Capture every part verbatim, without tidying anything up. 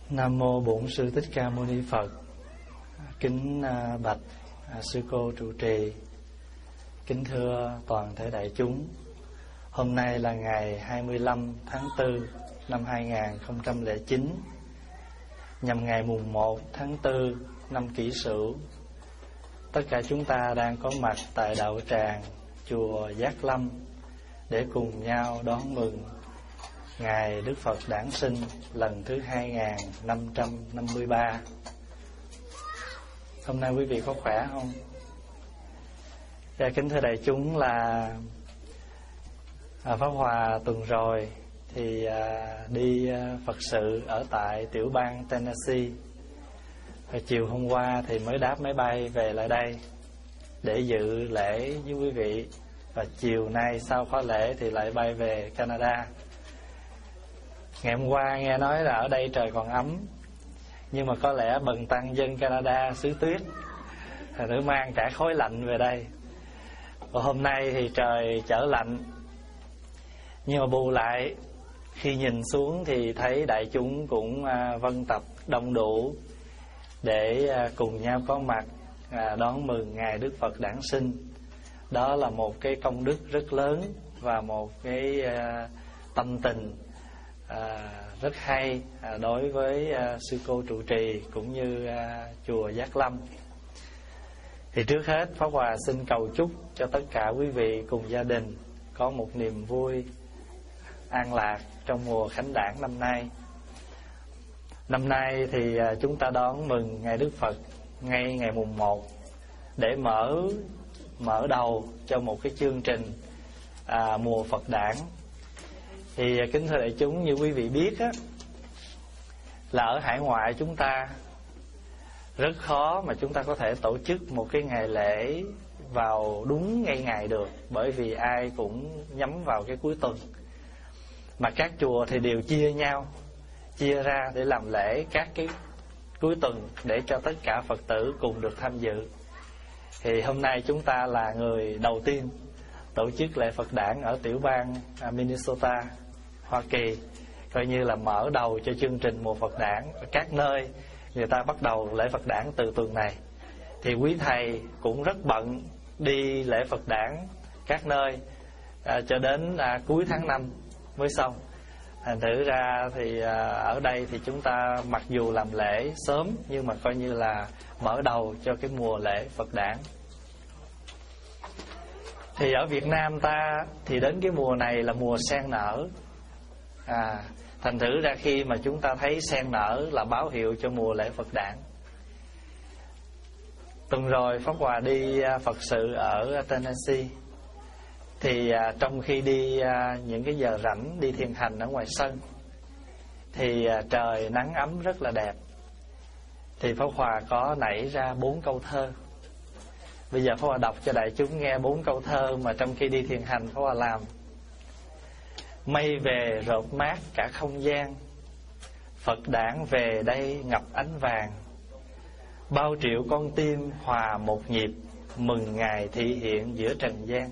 Nam mô Bổn Sư Thích Ca Mâu Ni Phật. Kính bạch sư cô trụ trì, kính thưa toàn thể đại chúng. Hôm nay là ngày hai mươi lăm tháng tư năm hai nghìn không trăm lẻ chín, nhằm ngày mùng một tháng tư năm Kỷ Sửu. Tất cả chúng ta đang có mặt tại đạo tràng chùa Giác Lâm để cùng nhau đón mừng ngày Đức Phật đản sinh lần thứ hai nghìn năm trăm năm mươi ba. Hôm nay quý vị có khỏe không? Dạ, kính thưa đại chúng, là à, Pháp Hòa tuần rồi thì à, đi à, Phật sự ở tại tiểu bang Tennessee. Và chiều hôm qua thì mới đáp máy bay về lại đây để dự lễ với quý vị. Và chiều nay sau khóa lễ thì lại bay về Canada. Ngày hôm qua nghe nói là ở đây trời còn ấm, nhưng mà có lẽ bần tăng dân Canada xứ tuyết, thành thử mang cả khối lạnh về đây. Và hôm nay thì trời trở lạnh, nhưng mà bù lại khi nhìn xuống thì thấy đại chúng cũng vân tập đông đủ để cùng nhau có mặt đón mừng ngày Đức Phật đản sinh. Đó là một cái công đức rất lớn và một cái tâm tình À, rất hay à, đối với à, sư cô trụ trì cũng như à, chùa Giác Lâm. Thì trước hết Pháp Hòa xin cầu chúc cho tất cả quý vị cùng gia đình có một niềm vui an lạc trong mùa khánh đản năm nay. Năm nay thì à, chúng ta đón mừng ngày Đức Phật ngay ngày mùng một để mở mở đầu cho một cái chương trình à, mùa Phật đản. Thì kính thưa đại chúng, như quý vị biết á, là ở hải ngoại chúng ta rất khó mà chúng ta có thể tổ chức một cái ngày lễ vào đúng ngay ngày được, bởi vì ai cũng nhắm vào cái cuối tuần. Mà các chùa thì đều chia nhau, chia ra để làm lễ các cái cuối tuần để cho tất cả Phật tử cùng được tham dự. Thì hôm nay chúng ta là người đầu tiên tổ chức lễ Phật đản ở tiểu bang Minnesota, Hoa Kỳ, coi như là mở đầu cho chương trình mùa Phật đản. Ở các nơi người ta bắt đầu lễ Phật đản từ tuần này. Thì quý thầy cũng rất bận đi lễ Phật đản các nơi à, cho đến à, cuối tháng năm mới xong. Thành thử ra thì à, ở đây thì chúng ta mặc dù làm lễ sớm, nhưng mà coi như là mở đầu cho cái mùa lễ Phật đản. Thì ở Việt Nam ta thì đến cái mùa này là mùa sen nở. À, thành thử ra khi mà chúng ta thấy sen nở là báo hiệu cho mùa lễ Phật đản. Tuần rồi Pháp Hòa đi Phật sự ở Tennessee. Thì à, trong khi đi à, những cái giờ rảnh đi thiền hành ở ngoài sân thì à, trời nắng ấm rất là đẹp. Thì Pháp Hòa có nảy ra bốn câu thơ. Bây giờ Pháp Hòa đọc cho đại chúng nghe bốn câu thơ mà trong khi đi thiền hành Pháp Hòa làm. Mây về rộp mát cả không gian, Phật đản về đây ngập ánh vàng. Bao triệu con tim hòa một nhịp, mừng ngày thị hiện giữa trần gian.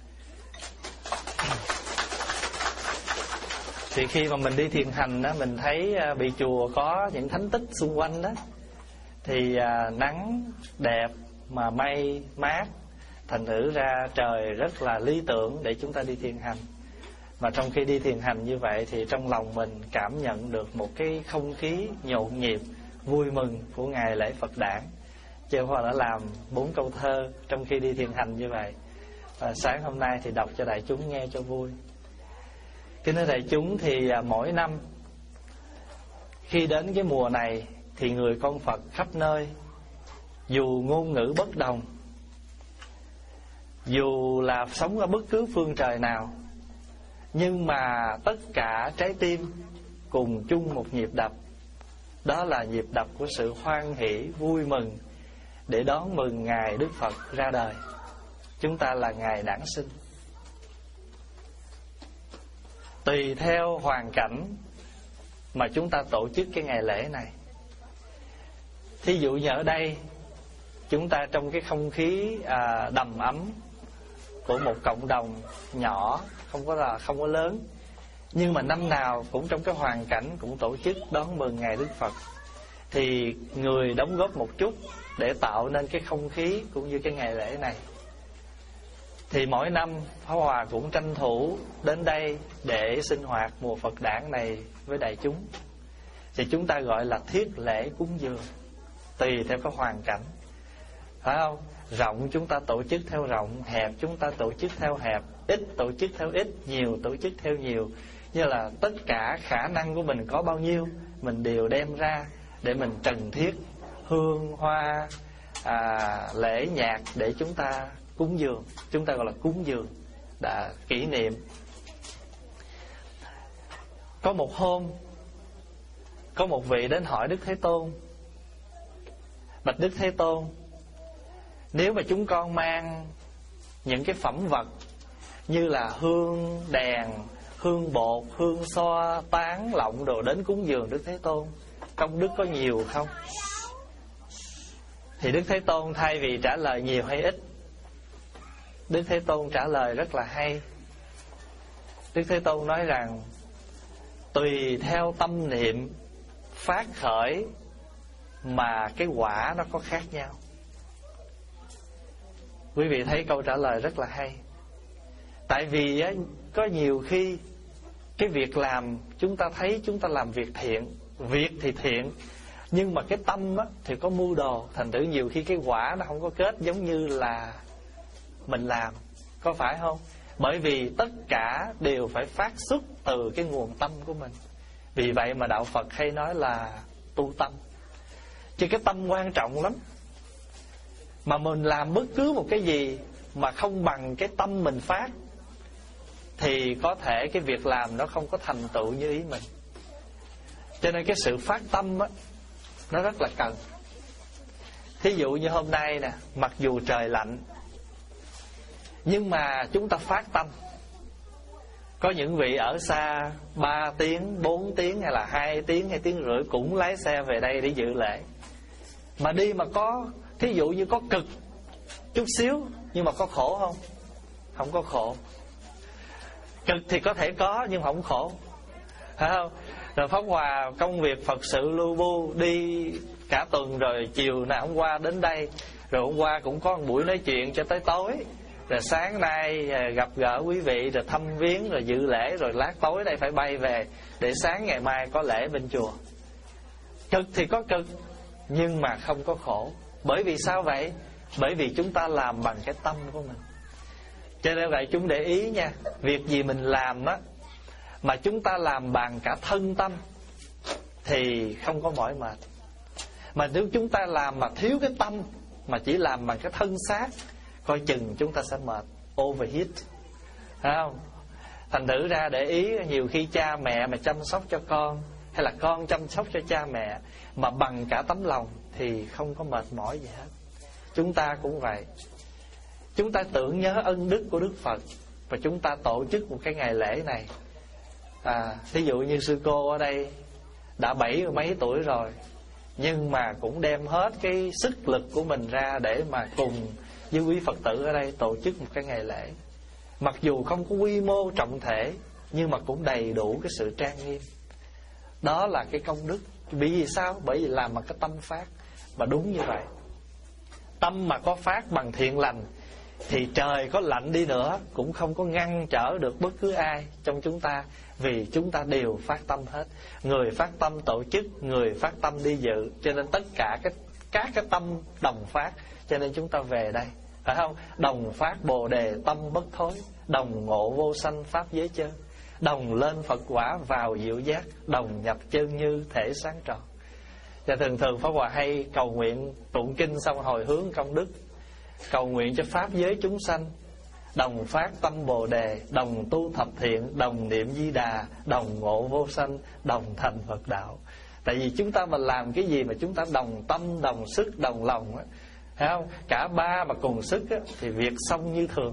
Thì khi mà mình đi thiền hành đó, mình thấy bị chùa có những thánh tích xung quanh đó, thì à, nắng đẹp mà mây mát, thành thử ra trời rất là lý tưởng để chúng ta đi thiền hành. Mà trong khi đi thiền hành như vậy thì trong lòng mình cảm nhận được một cái không khí nhộn nhịp, vui mừng của ngày lễ Phật đản. Chứ Hòa đã làm bốn câu thơ trong khi đi thiền hành như vậy. Và sáng hôm nay thì đọc cho đại chúng nghe cho vui. Kính thưa đại chúng, thì mỗi năm khi đến cái mùa này thì người con Phật khắp nơi, dù ngôn ngữ bất đồng, dù là sống ở bất cứ phương trời nào, nhưng mà tất cả trái tim cùng chung một nhịp đập. Đó là nhịp đập của sự hoan hỷ, vui mừng để đón mừng ngày Đức Phật ra đời. Chúng ta là ngày đản sinh. Tùy theo hoàn cảnh mà chúng ta tổ chức cái ngày lễ này. Thí dụ như ở đây chúng ta trong cái không khí à, đầm ấm của một cộng đồng nhỏ, không có là không có lớn, Nhưng mà năm nào cũng trong cái hoàn cảnh cũng tổ chức đón mừng ngày Đức Phật, thì người đóng góp một chút để tạo nên cái không khí cũng như cái ngày lễ này. Thì mỗi năm Pháp Hòa cũng tranh thủ đến đây để sinh hoạt mùa Phật đản này với đại chúng. Thì chúng ta gọi là thiết lễ cúng dường, tùy theo cái hoàn cảnh, phải không? Rộng chúng ta tổ chức theo rộng, hẹp chúng ta tổ chức theo hẹp, ít tổ chức theo ít, nhiều tổ chức theo nhiều. Như là tất cả khả năng của mình có bao nhiêu, mình đều đem ra để mình trần thiết hương hoa, à, lễ nhạc để chúng ta cúng dường. Chúng ta gọi là cúng dường, đã kỷ niệm. Có một hôm, có một vị đến hỏi Đức Thế Tôn: bạch Đức Thế Tôn, nếu mà chúng con mang những cái phẩm vật như là hương đèn, hương bột, hương xoa, tán, lọng đồ đến cúng dường Đức Thế Tôn, công đức có nhiều không? Thì Đức Thế Tôn thay vì trả lời nhiều hay ít, Đức Thế Tôn trả lời rất là hay. Đức Thế Tôn nói rằng tùy theo tâm niệm phát khởi mà cái quả nó có khác nhau. Quý vị thấy câu trả lời rất là hay. Tại vì á, có nhiều khi cái việc làm chúng ta thấy chúng ta làm việc thiện, việc thì thiện, nhưng mà cái tâm á, thì có mưu đồ, thành thử nhiều khi cái quả nó không có kết giống như là mình làm, có phải không? Bởi vì tất cả đều phải phát xuất từ cái nguồn tâm của mình. Vì vậy mà đạo Phật hay nói là tu tâm. Chứ cái tâm quan trọng lắm. Mà mình làm bất cứ một cái gì mà không bằng cái tâm mình phát, thì có thể cái việc làm nó không có thành tựu như ý mình. Cho nên cái sự phát tâm á, nó rất là cần. Thí dụ như hôm nay nè, mặc dù trời lạnh, nhưng mà chúng ta phát tâm. Có những vị ở xa ba tiếng, bốn tiếng hay là hai tiếng hay tiếng rưỡi cũng lái xe về đây để dự lễ. Mà đi mà có, thí dụ như có cực chút xíu, nhưng mà có khổ không? Không có khổ. Cực thì có thể có nhưng mà không khổ, phải không? Rồi Pháp Hòa công việc Phật sự lưu bu, đi cả tuần, rồi chiều nào hôm qua đến đây, rồi hôm qua cũng có một buổi nói chuyện cho tới tối, rồi sáng nay gặp gỡ quý vị, rồi thăm viếng, rồi dự lễ, rồi lát tối đây phải bay về để sáng ngày mai có lễ bên chùa. Cực thì có cực, nhưng mà không có khổ. Bởi vì sao vậy? Bởi vì chúng ta làm bằng cái tâm của mình. Cho nên vậy chúng để ý nha, việc gì mình làm á mà chúng ta làm bằng cả thân tâm thì không có mỏi mệt. Mà nếu chúng ta làm mà thiếu cái tâm, mà chỉ làm bằng cái thân xác, coi chừng chúng ta sẽ mệt, overheat, phải không? Thành thử ra để ý, nhiều khi cha mẹ mà chăm sóc cho con, hay là con chăm sóc cho cha mẹ mà bằng cả tấm lòng thì không có mệt mỏi gì hết. Chúng ta cũng vậy. Chúng ta tưởng nhớ ân đức của Đức Phật và chúng ta tổ chức một cái ngày lễ này. à, Thí dụ như sư cô ở đây đã bảy mấy tuổi rồi, nhưng mà cũng đem hết cái sức lực của mình ra để mà cùng với quý Phật tử ở đây tổ chức một cái ngày lễ. Mặc dù không có quy mô trọng thể, nhưng mà cũng đầy đủ cái sự trang nghiêm. Đó là cái công đức. Bởi vì sao? Bởi vì làm bằng cái tâm phát. Mà đúng như vậy, tâm mà có phát bằng thiện lành thì trời có lạnh đi nữa cũng không có ngăn trở được bất cứ ai trong chúng ta. Vì chúng ta đều phát tâm hết. Người phát tâm tổ chức, người phát tâm đi dự. Cho nên tất cả cái, các cái tâm đồng phát. Cho nên chúng ta về đây, phải không? Đồng phát bồ đề tâm bất thối, đồng ngộ vô sanh pháp giới chân, đồng lên Phật quả vào diệu giác, đồng nhập chân như thể sáng tròn. Và thường thường Pháp Hòa hay cầu nguyện tụng kinh xong hồi hướng công đức, cầu nguyện cho pháp giới chúng sanh đồng phát tâm bồ đề, đồng tu thập thiện, đồng niệm Di Đà, đồng ngộ vô sanh, đồng thành Phật đạo. Tại vì chúng ta mà làm cái gì mà chúng ta đồng tâm, đồng sức, đồng lòng á, thấy không? Cả ba mà cùng sức á, thì việc xong như thường.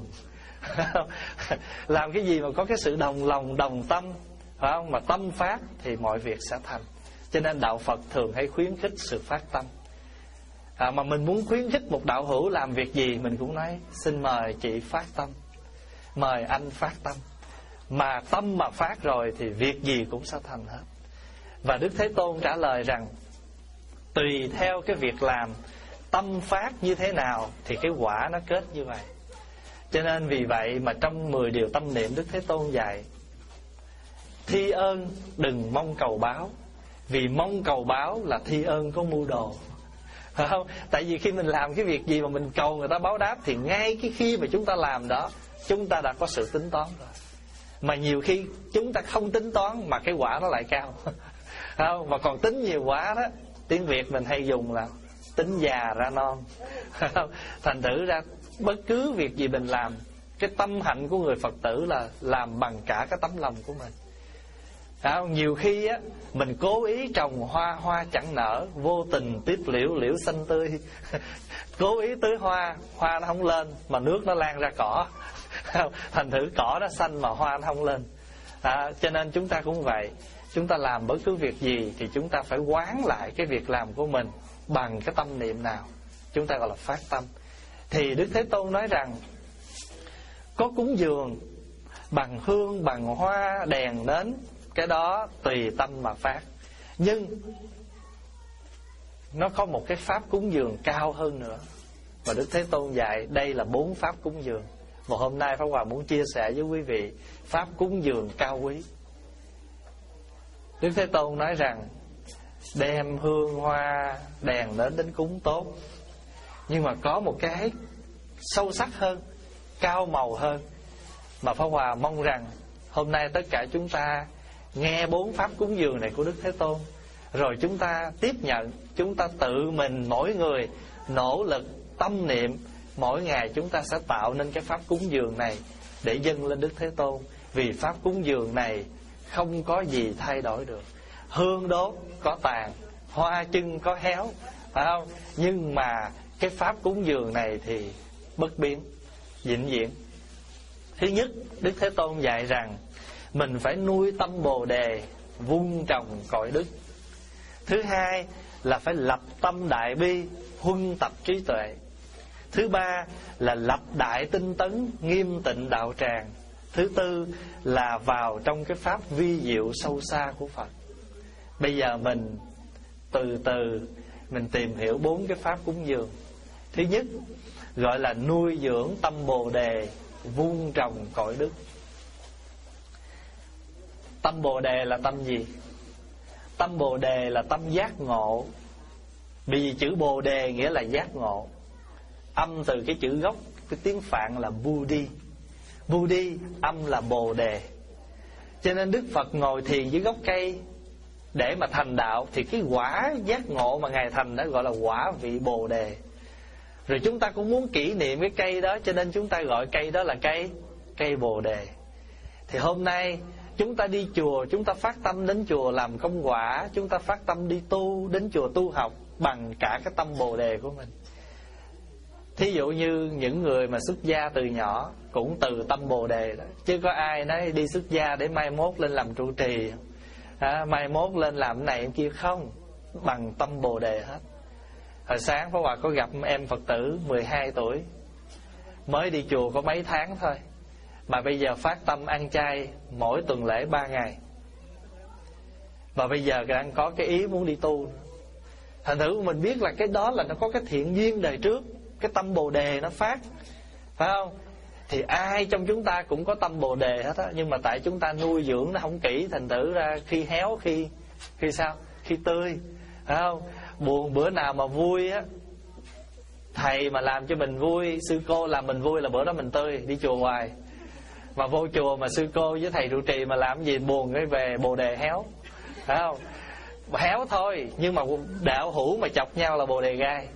Làm cái gì mà có cái sự đồng lòng, đồng tâm, phải không? Mà tâm phát thì mọi việc sẽ thành. Cho nên đạo Phật thường hay khuyến khích sự phát tâm. à, Mà mình muốn khuyến khích một đạo hữu làm việc gì, mình cũng nói xin mời chị phát tâm, mời anh phát tâm. Mà tâm mà phát rồi thì việc gì cũng sẽ thành hết. Và Đức Thế Tôn trả lời rằng tùy theo cái việc làm, tâm phát như thế nào thì cái quả nó kết như vậy. Cho nên vì vậy mà trong mười điều tâm niệm, Đức Thế Tôn dạy thi ơn đừng mong cầu báo, vì mong cầu báo là thi ơn có mưu đồ. Phải không? Tại vì khi mình làm cái việc gì mà mình cầu người ta báo đáp, thì ngay cái khi mà chúng ta làm đó, chúng ta đã có sự tính toán rồi. Mà nhiều khi chúng ta không tính toán mà cái quả nó lại cao. Không? Mà còn tính nhiều quá đó, tiếng Việt mình hay dùng là tính già ra non. Không? Thành thử ra bất cứ việc gì mình làm, cái tâm hạnh của người Phật tử là làm bằng cả cái tấm lòng của mình. Không? Nhiều khi á, mình cố ý trồng hoa, hoa chẳng nở, vô tình tiếp liễu, liễu xanh tươi. Cố ý tưới hoa, hoa nó không lên mà nước nó lan ra cỏ. Thành thử cỏ nó xanh mà hoa nó không lên. À, cho nên chúng ta cũng vậy. Chúng ta làm bất cứ việc gì thì chúng ta phải quán lại cái việc làm của mình bằng cái tâm niệm nào. Chúng ta gọi là phát tâm. Thì Đức Thế Tôn nói rằng có cúng dường bằng hương, bằng hoa, đèn, nến, cái đó tùy tâm mà phát. Nhưng nó có một cái pháp cúng dường cao hơn nữa, và Đức Thế Tôn dạy đây là bốn pháp cúng dường. Và hôm nay Pháp Hòa muốn chia sẻ với quý vị pháp cúng dường cao quý. Đức Thế Tôn nói rằng đem hương hoa đèn đến đến cúng tốt, nhưng mà có một cái sâu sắc hơn, cao màu hơn, mà Pháp Hòa mong rằng hôm nay tất cả chúng ta nghe bốn pháp cúng dường này của Đức Thế Tôn, rồi chúng ta tiếp nhận, chúng ta tự mình mỗi người nỗ lực tâm niệm, mỗi ngày chúng ta sẽ tạo nên cái pháp cúng dường này để dâng lên Đức Thế Tôn. Vì pháp cúng dường này không có gì thay đổi được. Hương đốt có tàn, hoa chưng có héo, phải không? Nhưng mà cái pháp cúng dường này thì bất biến, vĩnh viễn. Thứ nhất, Đức Thế Tôn dạy rằng mình phải nuôi tâm Bồ Đề, vun trồng cội đức. Thứ hai là phải lập tâm đại bi, huân tập trí tuệ. Thứ ba là lập đại tinh tấn, nghiêm tịnh đạo tràng. Thứ tư là vào trong cái pháp vi diệu sâu xa của Phật. Bây giờ mình từ từ mình tìm hiểu bốn cái pháp cúng dường. Thứ nhất gọi là nuôi dưỡng tâm Bồ Đề, vun trồng cội đức. Tâm Bồ Đề là tâm gì? Tâm Bồ Đề là tâm giác ngộ. Vì chữ Bồ Đề nghĩa là giác ngộ. Âm từ cái chữ gốc, cái tiếng Phạn là Budi. Budi âm là Bồ Đề. Cho nên Đức Phật ngồi thiền dưới gốc cây để mà thành đạo, thì cái quả giác ngộ mà Ngài thành đó gọi là quả vị Bồ Đề. Rồi chúng ta cũng muốn kỷ niệm cái cây đó, cho nên chúng ta gọi cây đó là cây Cây Bồ Đề. Thì hôm nay chúng ta đi chùa, chúng ta phát tâm đến chùa làm công quả, chúng ta phát tâm đi tu, đến chùa tu học bằng cả cái tâm Bồ Đề của mình. Thí dụ như những người mà xuất gia từ nhỏ cũng từ tâm Bồ Đề đó. Chứ có ai nói đi xuất gia để mai mốt lên làm trụ trì, à, mai mốt lên làm cái này em kia, không. Bằng tâm Bồ Đề hết. Hồi sáng Pháp Hòa có gặp em Phật tử mười hai tuổi, mới đi chùa có mấy tháng thôi, mà bây giờ phát tâm ăn chay mỗi tuần lễ ba ngày. Và bây giờ đang có cái ý muốn đi tu. Thành thử mình biết là cái đó là nó có cái thiện duyên đời trước, cái tâm Bồ Đề nó phát, phải không? Thì ai trong chúng ta cũng có tâm Bồ Đề hết á, nhưng mà tại chúng ta nuôi dưỡng nó không kỹ, thành thử ra khi héo, khi khi sao? Khi tươi, phải không? Buồn bữa nào mà vui á, thầy mà làm cho mình vui, sư cô làm mình vui là bữa đó mình tươi, đi chùa hoài. Mà vô chùa mà sư cô với thầy trụ trì mà làm gì buồn cái về Bồ Đề héo, phải không? Héo thôi, nhưng mà đạo hữu mà chọc nhau là Bồ Đề gai.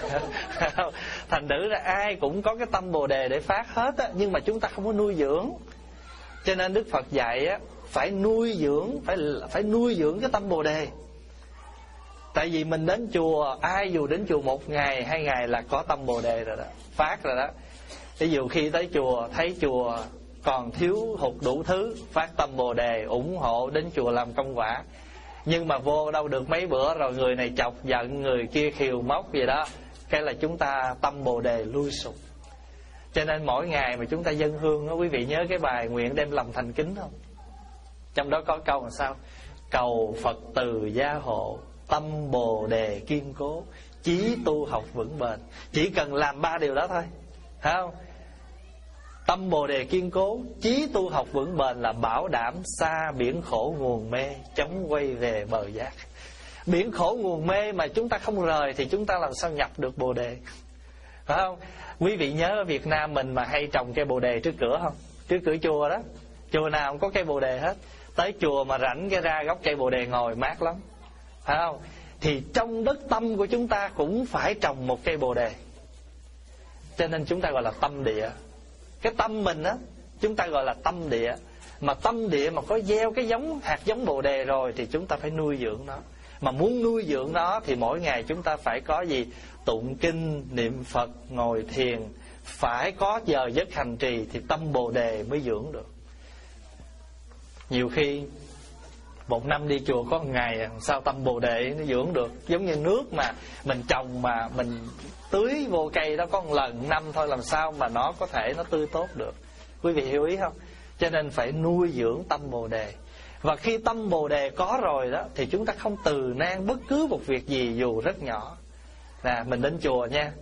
Thành thử ra ai cũng có cái tâm Bồ Đề để phát hết á, nhưng mà chúng ta không có nuôi dưỡng. Cho nên Đức Phật dạy á, phải nuôi dưỡng, phải phải nuôi dưỡng cái tâm Bồ Đề. Tại vì mình đến chùa, ai dù đến chùa một ngày, hai ngày là có tâm Bồ Đề rồi đó, phát rồi đó. Ví dụ khi tới chùa, thấy chùa còn thiếu hụt đủ thứ, phát tâm Bồ Đề, ủng hộ đến chùa làm công quả. Nhưng mà vô đâu được mấy bữa rồi người này chọc giận, người kia khiều móc gì đó, cái là chúng ta tâm Bồ Đề lui sụp. Cho nên mỗi ngày mà chúng ta dâng hương đó, quý vị nhớ cái bài nguyện đem lòng thành kính không? Trong đó có câu là sao? Cầu Phật từ gia hộ, tâm bồ đề kiên cố, chí tu học vững bền. Chỉ cần làm ba điều đó thôi, phải không? Tâm bồ đề kiên cố, chí tu học vững bền là bảo đảm xa biển khổ nguồn mê, chống quay về bờ giác. Biển khổ nguồn mê mà chúng ta không rời thì chúng ta làm sao nhập được bồ đề, phải không? Quý vị nhớ ở Việt Nam mình mà hay trồng cây bồ đề trước cửa không? Trước cửa chùa đó, chùa nào cũng có cây bồ đề hết. Tới chùa mà rảnh cái ra gốc cây bồ đề ngồi mát lắm, phải không? Thì trong đất tâm của chúng ta cũng phải trồng một cây bồ đề. Cho nên chúng ta gọi là tâm địa. Cái tâm mình á, chúng ta gọi là tâm địa. Mà tâm địa mà có gieo cái giống, hạt giống bồ đề rồi thì chúng ta phải nuôi dưỡng nó. Mà muốn nuôi dưỡng nó thì mỗi ngày chúng ta phải có gì? Tụng kinh, niệm Phật, ngồi thiền. Phải có giờ giấc hành trì thì tâm bồ đề mới dưỡng được. Nhiều khi một năm đi chùa có một ngày, sao tâm bồ đề nó dưỡng được? Giống như nước mà mình trồng mà mình tưới vô cây đó có một lần năm thôi, làm sao mà nó có thể nó tươi tốt được? Quý vị hiểu ý không? Cho nên phải nuôi dưỡng tâm bồ đề. Và khi tâm bồ đề có rồi đó thì chúng ta không từ nan bất cứ một việc gì dù rất nhỏ. Nè, mình đến chùa nha,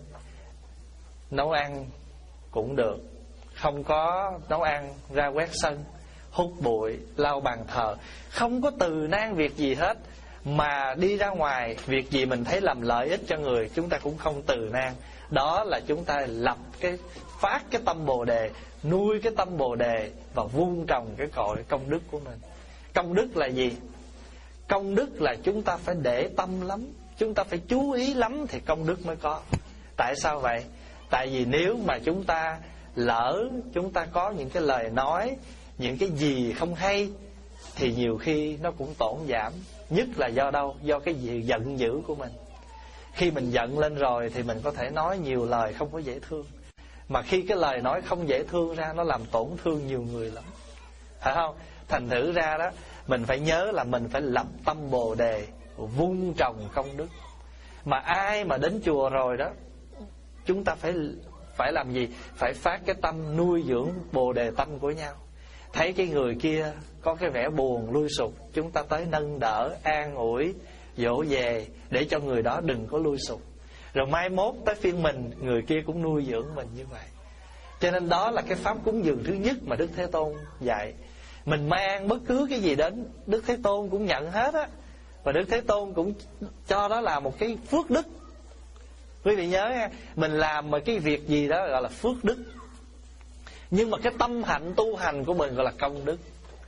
nấu ăn cũng được, không có nấu ăn ra quét sân, hút bụi, lau bàn thờ, không có từ nan việc gì hết. Mà đi ra ngoài, việc gì mình thấy làm lợi ích cho người, chúng ta cũng không từ nan. Đó là chúng ta lập cái phát cái tâm bồ đề, nuôi cái tâm bồ đề và vun trồng cái cội công đức của mình. Công đức là gì? Công đức là chúng ta phải để tâm lắm, chúng ta phải chú ý lắm thì công đức mới có. Tại sao vậy? Tại vì nếu mà chúng ta lỡ, chúng ta có những cái lời nói, những cái gì không hay thì nhiều khi nó cũng tổn giảm. Nhất là do đâu? Do cái gì giận dữ của mình. Khi mình giận lên rồi thì mình có thể nói nhiều lời không có dễ thương. Mà khi cái lời nói không dễ thương ra, nó làm tổn thương nhiều người lắm, phải không? Thành thử ra đó, mình phải nhớ là mình phải lập tâm bồ đề, vun trồng công đức. Mà ai mà đến chùa rồi đó, chúng ta phải phải làm gì? Phải phát cái tâm nuôi dưỡng bồ đề tâm của nhau. Thấy cái người kia có cái vẻ buồn lui sụp, chúng ta tới nâng đỡ, an ủi, dỗ về để cho người đó đừng có lui sụp. Rồi mai mốt tới phiên mình, người kia cũng nuôi dưỡng mình như vậy. Cho nên đó là cái pháp cúng dường thứ nhất mà Đức Thế Tôn dạy. Mình mang bất cứ cái gì đến, Đức Thế Tôn cũng nhận hết á. Và Đức Thế Tôn cũng cho đó là một cái phước đức. Quý vị nhớ nha, mình làm một cái việc gì đó gọi là phước đức. Nhưng mà cái tâm hạnh tu hành của mình gọi là công đức.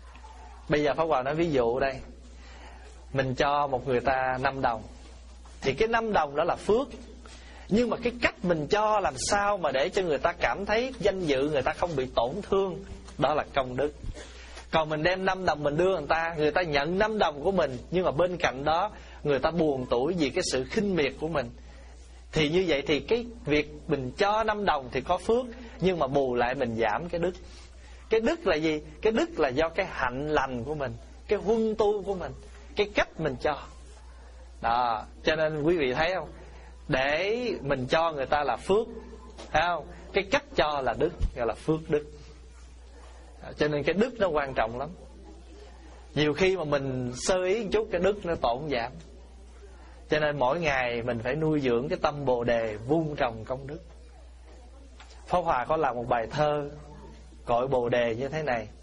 Bây giờ Pháp Hòa nói ví dụ đây. Mình cho một người ta năm đồng thì cái năm đồng đó là phước. Nhưng mà cái cách mình cho làm sao mà để cho người ta cảm thấy danh dự người ta không bị tổn thương, đó là công đức. Còn mình đem năm đồng mình đưa người ta, người ta nhận năm đồng của mình, nhưng mà bên cạnh đó người ta buồn tủi vì cái sự khinh miệt của mình, thì như vậy thì cái việc mình cho năm đồng thì có phước, nhưng mà bù lại mình giảm cái đức. Cái đức là gì? Cái đức là do cái hạnh lành của mình, cái huân tu của mình, cái cách mình cho. Đó, cho nên quý vị thấy không? Để mình cho người ta là phước, thấy không? Cái cách cho là đức, gọi là phước đức. Cho nên cái đức nó quan trọng lắm. Nhiều khi mà mình sơ ý một chút, cái đức nó tổn giảm. Cho nên mỗi ngày mình phải nuôi dưỡng cái tâm bồ đề, vun trồng công đức. Pháp Hòa có làm một bài thơ cội bồ đề như thế này: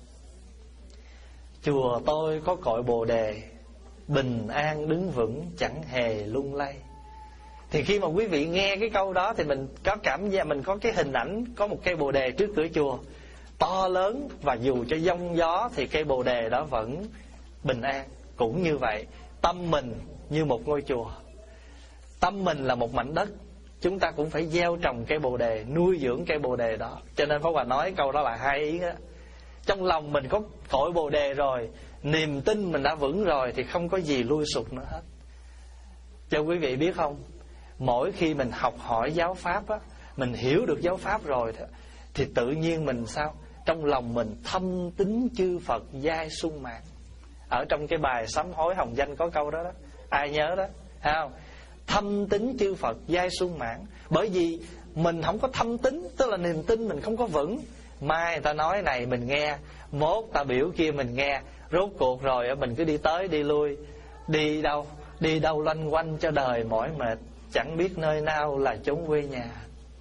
chùa tôi có cội bồ đề, bình an đứng vững chẳng hề lung lay. Thì khi mà quý vị nghe cái câu đó thì mình có cảm giác, mình có cái hình ảnh có một cây bồ đề trước cửa chùa to lớn, và dù cho giông gió thì cây bồ đề đó vẫn bình an. Cũng như vậy, tâm mình như một ngôi chùa, tâm mình là một mảnh đất, chúng ta cũng phải gieo trồng cây bồ đề, nuôi dưỡng cây bồ đề đó. Cho nên Pháp Hòa nói câu đó là hai ý đó. Trong lòng mình có cội bồ đề rồi, niềm tin mình đã vững rồi thì không có gì lui sụp nữa hết. Cho quý vị biết không, mỗi khi mình học hỏi giáo pháp á, mình hiểu được giáo pháp rồi đó, thì tự nhiên mình sao? Trong lòng mình thâm tín chư Phật giai sung mãn. Ở trong cái bài sám hối hồng danh có câu đó đó, ai nhớ đó, thấy không? Thâm tín chư Phật giai sung mãn. Bởi vì mình không có thâm tín, tức là niềm tin mình không có vững. Mai người ta nói này mình nghe, mốt ta biểu kia mình nghe, rốt cuộc rồi mình cứ đi tới đi lui. Đi đâu? Đi đâu loanh quanh cho đời mỏi mệt, chẳng biết nơi nào là chốn quê nhà.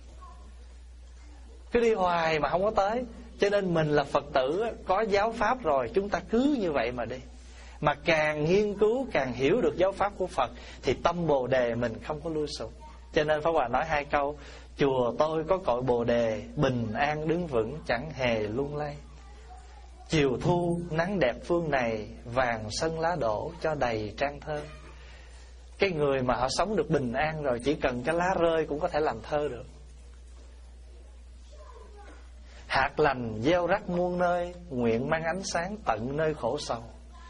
Cứ đi hoài mà không có tới. Cho nên mình là Phật tử, có giáo pháp rồi, chúng ta cứ như vậy mà đi. Mà càng nghiên cứu, càng hiểu được giáo pháp của Phật, thì tâm Bồ Đề mình không có lui sụp. Cho nên Pháp Hòa nói hai câu: chùa tôi có cội Bồ Đề, bình an đứng vững chẳng hề lung lay. Chiều thu nắng đẹp phương này, vàng sân lá đổ cho đầy trang thơ. Cái người mà họ sống được bình an rồi, chỉ cần cái lá rơi cũng có thể làm thơ được. Hạt lành gieo rắc muôn nơi, nguyện mang ánh sáng tận nơi khổ sầu.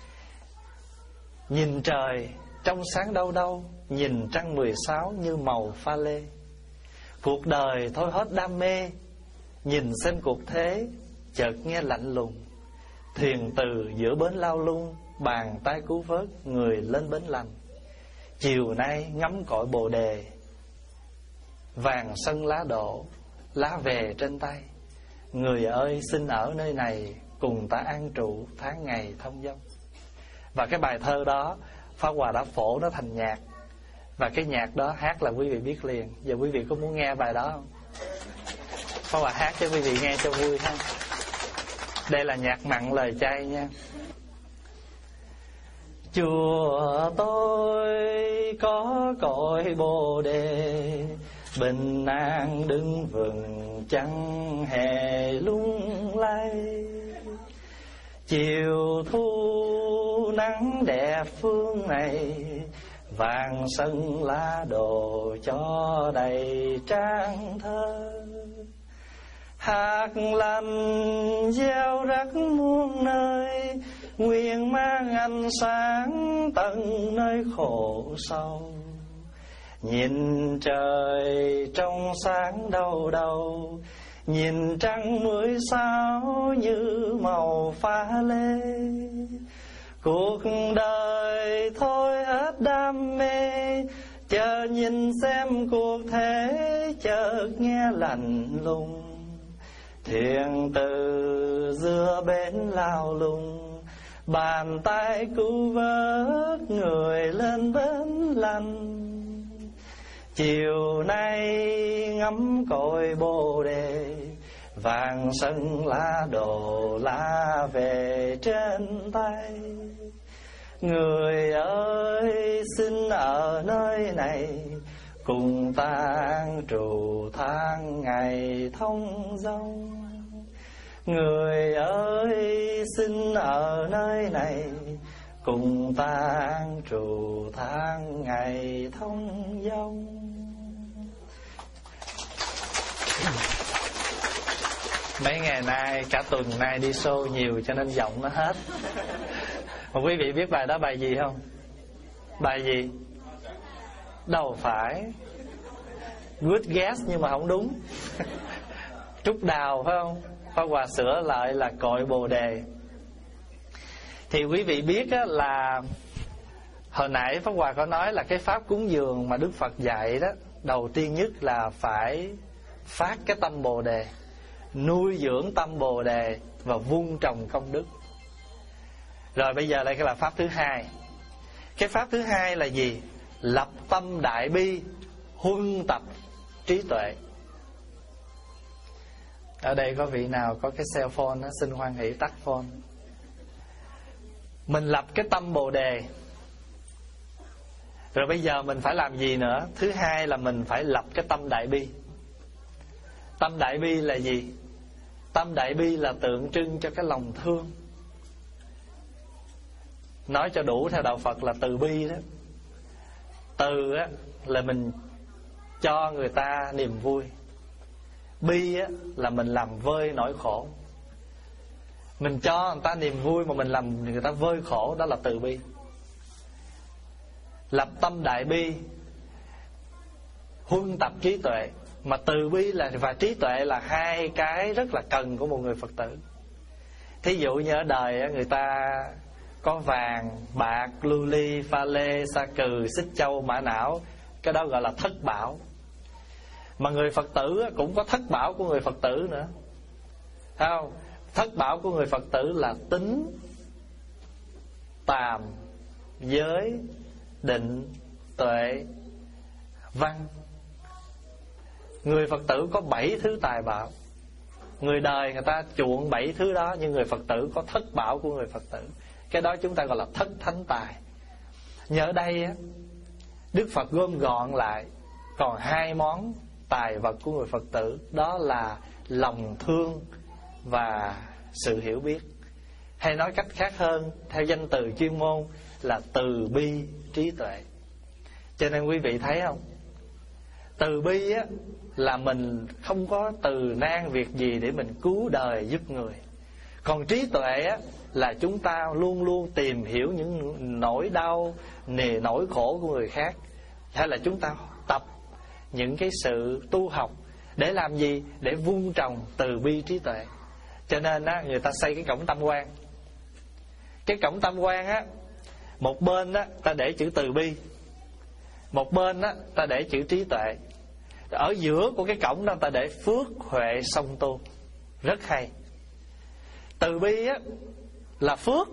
Nhìn trời trong sáng đâu đâu, nhìn trăng mười sáu như màu pha lê. Cuộc đời thôi hết đam mê, nhìn xem cuộc thế chợt nghe lạnh lùng. Thuyền từ giữa bến lao lung, bàn tay cứu vớt người lên bến lành. Chiều nay ngắm cội Bồ Đề, vàng sân lá đổ, lá về trên tay. Người ơi xin ở nơi này, cùng ta an trụ tháng ngày thông dong. Và cái bài thơ đó Pháp Hòa đã phổ nó thành nhạc. Và cái nhạc đó hát là quý vị biết liền. Giờ quý vị có muốn nghe bài đó không? Pháp Hòa hát cho quý vị nghe cho vui ha. Đây là nhạc mặn lời chay nha. Chùa tôi có cội Bồ Đề, bình an đứng vững chẳng hề lung lay. Chiều thu nắng đẹp phương này, vàng sân lá đồ cho đầy trang thơ. Hạt lành gieo rắc muôn nơi, nguyện mang ánh sáng tận nơi khổ sâu. Nhìn trời trong sáng đâu đâu, nhìn trăng mười sao như màu pha lê. Cuộc đời thôi hết đam mê, chờ nhìn xem cuộc thế chợt nghe lạnh lùng. Thuyền từ giữa bến lao lung, bàn tay cứu vớt người lên bến lành. Chiều nay ngắm cội Bồ Đề, vàng sân lá đổ lá về trên tay. Người ơi xin ở nơi này, cùng ta an trụ tháng ngày thông dong. Người ơi xin ở nơi này, cùng ta an trụ tháng ngày thông dong. Mấy ngày nay, cả tuần nay đi show nhiều cho nên giọng nó hết. Mà quý vị biết bài đó bài gì không? Bài gì? Đâu phải. Good guess nhưng mà không đúng. Trúc Đào phải không? Pháp Hòa sửa lại là cội Bồ Đề. Thì quý vị biết á, là hồi nãy Pháp Hòa có nói là cái pháp cúng dường mà Đức Phật dạy đó, đầu tiên nhất là phải phát cái tâm Bồ Đề, nuôi dưỡng tâm Bồ Đề và vun trồng công đức. Rồi bây giờ đây là pháp thứ hai. Cái pháp thứ hai là gì? Lập tâm đại bi, huân tập trí tuệ. Ở đây có vị nào có cái cell phone đó, xin hoan hỷ tắt phone. Mình lập cái tâm Bồ Đề. Rồi bây giờ mình phải làm gì nữa? Thứ hai là mình phải lập cái tâm đại bi. Tâm đại bi là gì? Tâm đại bi là tượng trưng cho cái lòng thương. Nói cho đủ theo đạo Phật là từ bi đó. Từ á, là mình cho người ta niềm vui. Bi á, là mình làm vơi nỗi khổ. Mình cho người ta niềm vui mà mình làm người ta vơi khổ, đó là từ bi. Lập tâm đại bi, huân tập trí tuệ. Mà từ bi là và trí tuệ là hai cái rất là cần của một người Phật tử. Thí dụ như ở đời người ta có vàng, bạc, lưu ly, pha lê, sa cừ, xích châu, mã não, cái đó gọi là thất bảo. Mà người Phật tử cũng có thất bảo của người Phật tử nữa, thấy không? Thất bảo của người Phật tử là tín, tàm, giới, định, tuệ, văn. Người Phật tử có bảy thứ tài bảo. Người đời người ta chuộng bảy thứ đó, nhưng người Phật tử có thất bảo của người Phật tử. Cái đó chúng ta gọi là thất thánh tài. Nhờ đây Đức Phật gom gọn lại còn hai món tài vật của người Phật tử, đó là lòng thương và sự hiểu biết. Hay nói cách khác hơn, theo danh từ chuyên môn là từ bi trí tuệ. Cho nên quý vị thấy không, từ bi á là mình không có từ nan việc gì để mình cứu đời giúp người. Còn trí tuệ á là chúng ta luôn luôn tìm hiểu những nỗi đau, nề nỗi khổ của người khác, hay là chúng ta tập những cái sự tu học để làm gì? Để vun trồng từ bi trí tuệ. Cho nên á, người ta xây cái cổng tam quan. Cái cổng tam quan á, một bên á ta để chữ từ bi, một bên á ta để chữ trí tuệ. Ở giữa của cái cổng đó ta để phước huệ song tu. Rất hay. Từ bi á là phước,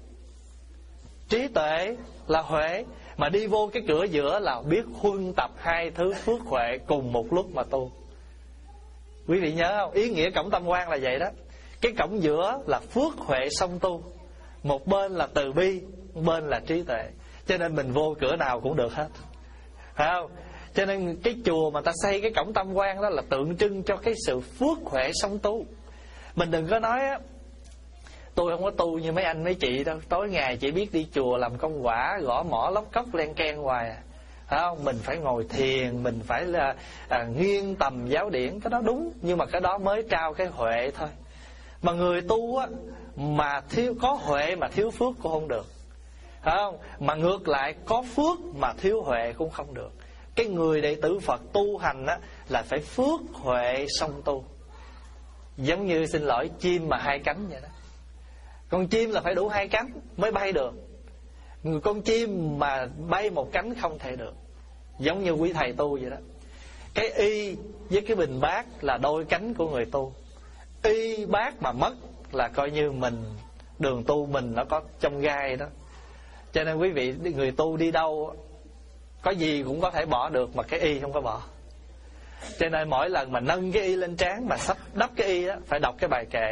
trí tuệ là huệ, mà đi vô cái cửa giữa là biết huân tập hai thứ phước huệ cùng một lúc mà tu. Quý vị nhớ không? Ý nghĩa cổng tam quan là vậy đó. Cái cổng giữa là phước huệ song tu, một bên là từ bi, một bên là trí tuệ. Cho nên mình vô cửa nào cũng được hết, phải không? Cho nên cái chùa mà ta xây cái cổng tam quan đó là tượng trưng cho cái sự phước huệ song tu. Mình đừng có nói á, tôi không có tu như mấy anh mấy chị đâu, tối ngày chỉ biết đi chùa làm công quả, gõ mỏ lóc cốc len keng hoài à. Phải không? Mình phải ngồi thiền, mình phải là à, nghiêng tầm giáo điển. Cái đó đúng, nhưng mà cái đó mới trao cái huệ thôi. Mà người tu á mà thiếu có huệ mà thiếu phước cũng không được, phải không? Mà ngược lại có phước mà thiếu huệ cũng không được. Cái người đệ tử Phật tu hành á là phải phước huệ song tu. Giống như, xin lỗi, chim mà hai cánh vậy đó. Con chim là phải đủ hai cánh mới bay được. Người con chim mà bay một cánh không thể được. Giống như quý thầy tu vậy đó. Cái y với cái bình bát là đôi cánh của người tu. Y bát mà mất là coi như mình, đường tu mình nó có trong gai đó. Cho nên quý vị, người tu đi đâu có gì cũng có thể bỏ được, mà cái y không có bỏ. Cho nên mỗi lần mà nâng cái y lên trán, mà sắp đắp cái y á, phải đọc cái bài kệ: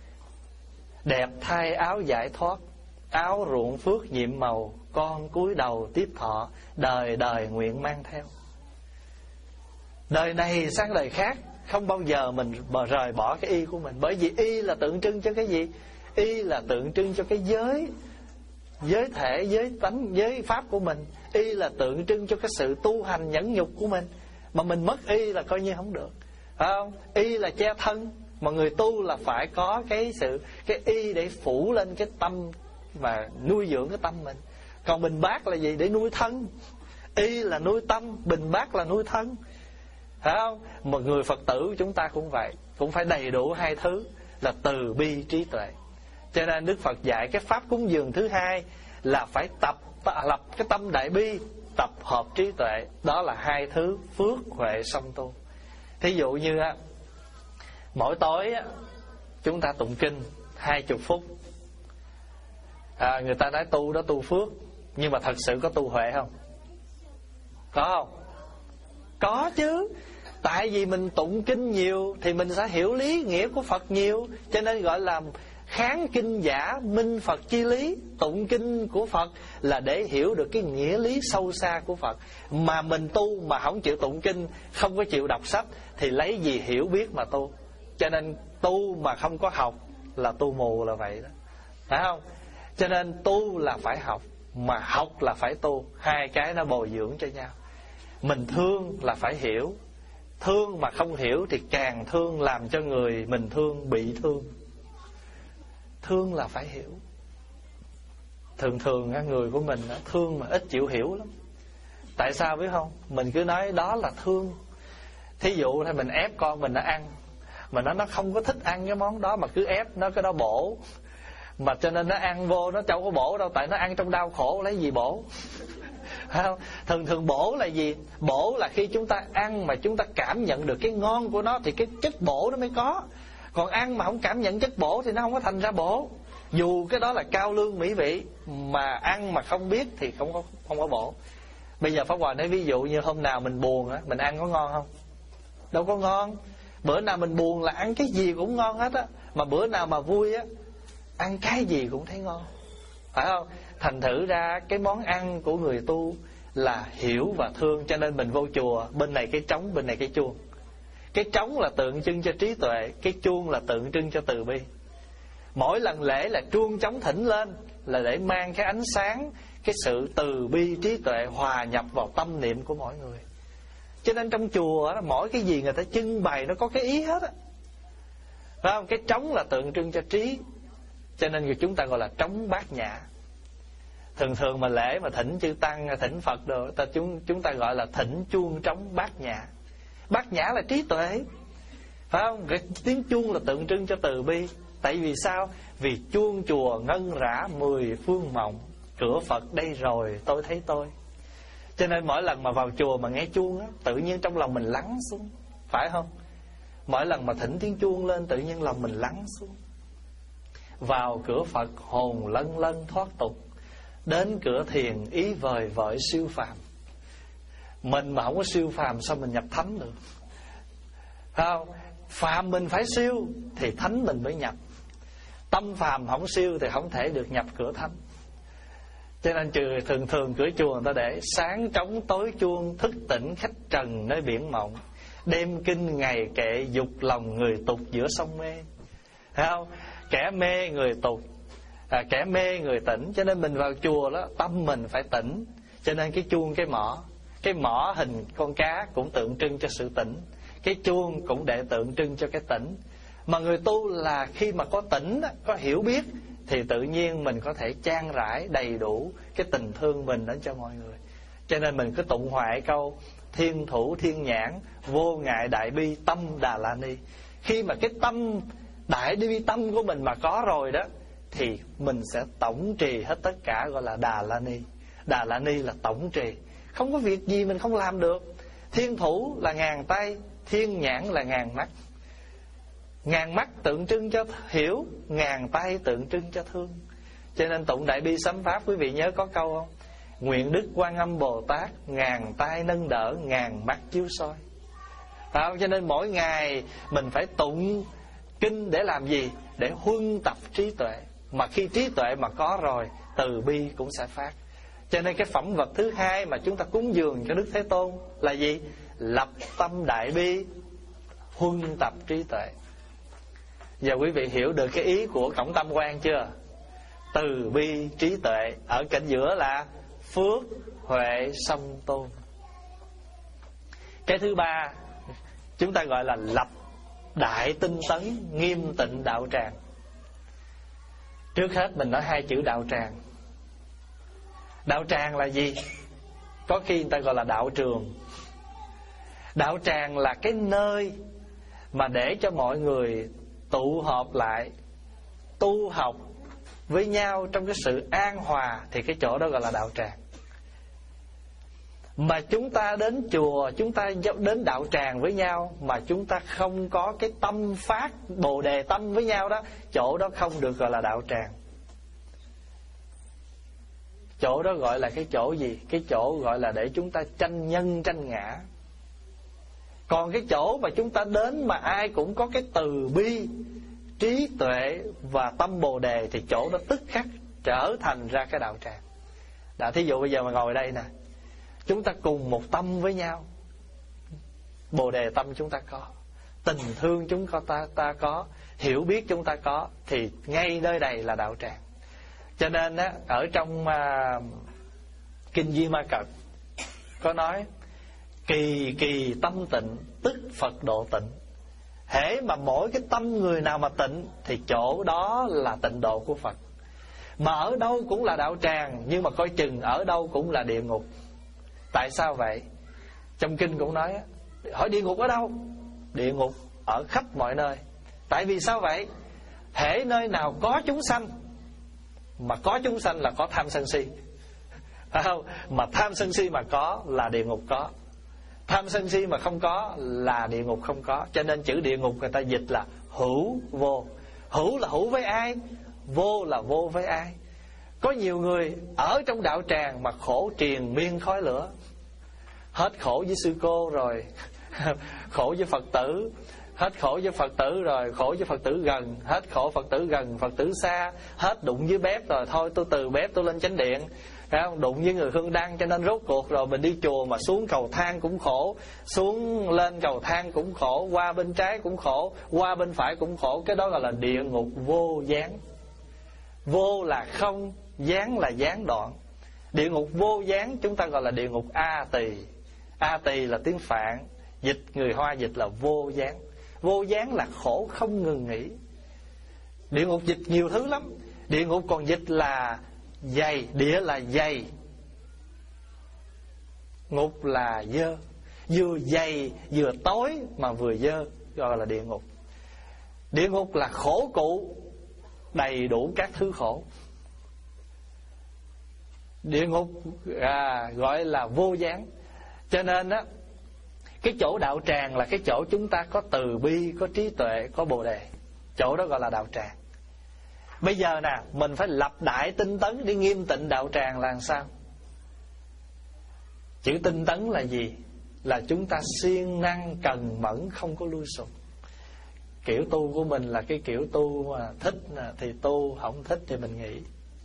đẹp thay áo giải thoát, áo ruộng phước nhiệm màu, con cúi đầu tiếp thọ, đời đời nguyện mang theo. Đời này sang đời khác, không bao giờ mình rời bỏ cái y của mình. Bởi vì y là tượng trưng cho cái gì? Y là tượng trưng cho cái giới, giới thể, giới tánh, giới pháp của mình. Y là tượng trưng cho cái sự tu hành nhẫn nhục của mình. Mà mình mất y là coi như không được, phải không? Y là che thân, mà người tu là phải có cái sự, cái y để phủ lên cái tâm và nuôi dưỡng cái tâm mình. Còn bình bát là gì? Để nuôi thân. Y là nuôi tâm, bình bát là nuôi thân, phải không? Một người Phật tử chúng ta cũng vậy, cũng phải đầy đủ hai thứ là từ bi trí tuệ. Cho nên Đức Phật dạy cái pháp cúng dường thứ hai là phải tập lập cái tâm đại bi, tập hợp trí tuệ. Đó là hai thứ phước huệ song tu. Thí dụ như á, mỗi tối á, chúng ta tụng kinh hai chục phút. à, Người ta nói tu đó tu phước, nhưng mà thật sự có tu huệ không? Có không? Có chứ. Tại vì mình tụng kinh nhiều thì mình sẽ hiểu lý nghĩa của Phật nhiều. Cho nên gọi là kháng kinh giả, minh Phật chi lý. Tụng kinh của Phật là để hiểu được cái nghĩa lý sâu xa của Phật. Mà mình tu mà không chịu tụng kinh, không có chịu đọc sách, thì lấy gì hiểu biết mà tu. Cho nên tu mà không có học là tu mù là vậy đó, phải không? Cho nên tu là phải học, mà học là phải tu. Hai cái nó bồi dưỡng cho nhau. Mình thương là phải hiểu. Thương mà không hiểu thì càng thương, làm cho người mình thương bị thương. Thương là phải hiểu. Thường thường người của mình thương mà ít chịu hiểu lắm. Tại sao biết không? Mình cứ nói đó là thương. Thí dụ thì mình ép con mình nó ăn, mà nó nó không có thích ăn cái món đó, mà cứ ép nó cái đó bổ. Mà cho nên nó ăn vô nó đâu có bổ đâu, tại nó ăn trong đau khổ lấy gì bổ. Không? Thường thường bổ là gì? Bổ là khi chúng ta ăn mà chúng ta cảm nhận được cái ngon của nó thì cái chất bổ nó mới có. Còn ăn mà không cảm nhận chất bổ thì nó không có thành ra bổ. Dù cái đó là cao lương mỹ vị, mà ăn mà không biết thì không có không có bổ. Bây giờ Pháp Hòa nói ví dụ như hôm nào mình buồn á, mình ăn có ngon không? Đâu có ngon. Bữa nào mình buồn là ăn cái gì cũng ngon hết á. Mà bữa nào mà vui á, ăn cái gì cũng thấy ngon, phải không? Thành thử ra cái món ăn của người tu là hiểu và thương. Cho nên mình vô chùa, bên này cái trống, bên này cái chuông. Cái trống là tượng trưng cho trí tuệ, cái chuông là tượng trưng cho từ bi. Mỗi lần lễ là chuông trống thỉnh lên là để mang cái ánh sáng, cái sự từ bi trí tuệ hòa nhập vào tâm niệm của mỗi người. Cho nên trong chùa đó, mỗi cái gì người ta trưng bày nó có cái ý hết á, phải không? Cái trống là tượng trưng cho trí, cho nên chúng ta gọi là trống bát nhã. Thường thường mà lễ mà thỉnh chư tăng, thỉnh Phật đồ, ta chúng chúng ta gọi là thỉnh chuông trống bát nhã. Bát nhã là trí tuệ, phải không? Cái tiếng chuông là tượng trưng cho từ bi. Tại vì sao? Vì chuông chùa ngân rã mười phương mộng, cửa Phật đây rồi tôi thấy tôi. Cho nên mỗi lần mà vào chùa mà nghe chuông á, tự nhiên trong lòng mình lắng xuống, phải không? Mỗi lần mà thỉnh tiếng chuông lên, tự nhiên lòng mình lắng xuống. Vào cửa Phật hồn lân lân thoát tục, đến cửa thiền ý vời vợi siêu phàm. Mình mà không có siêu phàm sao mình nhập thánh được, phải không? Phàm mình phải siêu thì thánh mình mới nhập. Tâm phàm không siêu thì không thể được nhập cửa thánh. Cho nên trừ thường thường cửa chùa người ta để sáng trống tối chuông, thức tỉnh khách trần nơi biển mộng, đêm kinh ngày kệ dục lòng người tục giữa sông mê. Thấy không? Kẻ mê người tục, à, kẻ mê người tỉnh. Cho nên mình vào chùa đó, tâm mình phải tỉnh. Cho nên cái chuông cái mõ, cái mõ hình con cá cũng tượng trưng cho sự tỉnh, cái chuông cũng để tượng trưng cho cái tỉnh. Mà người tu là khi mà có tỉnh, có hiểu biết, thì tự nhiên mình có thể chan rãi đầy đủ cái tình thương mình đến cho mọi người. Cho nên mình cứ tụng hoài câu thiên thủ thiên nhãn, vô ngại đại bi tâm Đà La Ni. Khi mà cái tâm đại bi tâm của mình mà có rồi đó, thì mình sẽ tổng trì hết tất cả, gọi là Đà La Ni. Đà La Ni là tổng trì, không có việc gì mình không làm được. Thiên thủ là ngàn tay, thiên nhãn là ngàn mắt. Ngàn mắt tượng trưng cho hiểu, ngàn tay tượng trưng cho thương. Cho nên tụng đại bi sám pháp, quý vị nhớ có câu không? Nguyện Đức Quan Âm Bồ Tát, ngàn tay nâng đỡ, ngàn mắt chiếu soi. Phải không? Cho nên mỗi ngày mình phải tụng kinh để làm gì? Để huân tập trí tuệ. Mà khi trí tuệ mà có rồi, từ bi cũng sẽ phát. Cho nên cái phẩm vật thứ hai mà chúng ta cúng dường cho Đức Thế Tôn là gì? Lập tâm đại bi, huân tập trí tuệ. Giờ quý vị hiểu được cái ý của cổng tam quan chưa? Từ bi trí tuệ, ở cạnh giữa là phước huệ song tôn. Cái thứ ba chúng ta gọi là lập đại tinh tấn, nghiêm tịnh đạo tràng. Trước hết mình nói hai chữ đạo tràng. Đạo tràng là gì? Có khi người ta gọi là đạo trường. Đạo tràng là cái nơi mà để cho mọi người tụ họp lại, tu học với nhau trong cái sự an hòa, thì cái chỗ đó gọi là đạo tràng. Mà chúng ta đến chùa, chúng ta đến đạo tràng với nhau mà chúng ta không có cái tâm phát bồ đề tâm với nhau đó, chỗ đó không được gọi là đạo tràng. Chỗ đó gọi là cái chỗ gì? Cái chỗ gọi là để chúng ta tranh nhân tranh ngã. Còn cái chỗ mà chúng ta đến mà ai cũng có cái từ bi, trí tuệ và tâm bồ đề, thì chỗ đó tức khắc trở thành ra cái đạo tràng. Đã, thí dụ bây giờ mà ngồi đây nè, chúng ta cùng một tâm với nhau, bồ đề tâm chúng ta có, tình thương chúng ta, ta có, hiểu biết chúng ta có, thì ngay nơi đây là đạo tràng. Cho nên á, ở trong uh, Kinh Di Ma Cật có nói kỳ kỳ tâm tịnh tức Phật độ tịnh. Hễ mà mỗi cái tâm người nào mà tịnh thì chỗ đó là tịnh độ của Phật. Mà ở đâu cũng là đạo tràng, nhưng mà coi chừng ở đâu cũng là địa ngục. Tại sao vậy? Trong kinh cũng nói, hỏi địa ngục ở đâu? Địa ngục ở khắp mọi nơi. Tại vì sao vậy? Hễ nơi nào có chúng sanh, mà có chúng sanh là có tham sân si. phải không? Mà tham sân si mà có là địa ngục có, tham sân si mà không có là địa ngục không có. Cho nên chữ địa ngục người ta dịch là hữu vô. Hữu là hữu với ai, vô là vô với ai. Có nhiều người ở trong đạo tràng mà khổ triền miên khói lửa. Hết khổ với sư cô rồi khổ với Phật tử. Hết khổ với Phật tử rồi khổ với Phật tử gần. Hết khổ Phật tử gần, Phật tử xa. Hết đụng với bếp rồi thôi tôi từ bếp tôi lên chánh điện, phải không? Đụng với người hương đăng. Cho nên rốt cuộc rồi mình đi chùa mà xuống cầu thang cũng khổ, xuống lên cầu thang cũng khổ, qua bên trái cũng khổ, qua bên phải cũng khổ. Cái đó gọi là địa ngục vô gián. Vô là không, gián là gián đoạn. Địa ngục vô gián chúng ta gọi là địa ngục A Tỳ. A Tỳ là tiếng Phạn, dịch người Hoa dịch là vô gián. Vô gián là khổ không ngừng nghỉ. Địa ngục dịch nhiều thứ lắm. Địa ngục còn dịch là dày, địa là dày, ngục là dơ. Vừa dày vừa tối mà vừa dơ, gọi là địa ngục. Địa ngục là khổ cụ, đầy đủ các thứ khổ. Địa ngục à, gọi là vô gián. Cho nên á, cái chỗ đạo tràng là cái chỗ chúng ta có từ bi, có trí tuệ, có bồ đề. Chỗ đó gọi là đạo tràng. Bây giờ nè, mình phải lập đại tinh tấn để nghiêm tịnh đạo tràng là làm sao? Chữ tinh tấn là gì? Là chúng ta siêng năng, cần mẫn, không có lui sụp. Kiểu tu của mình là cái kiểu tu mà thích thì tu, không thích thì mình nghỉ.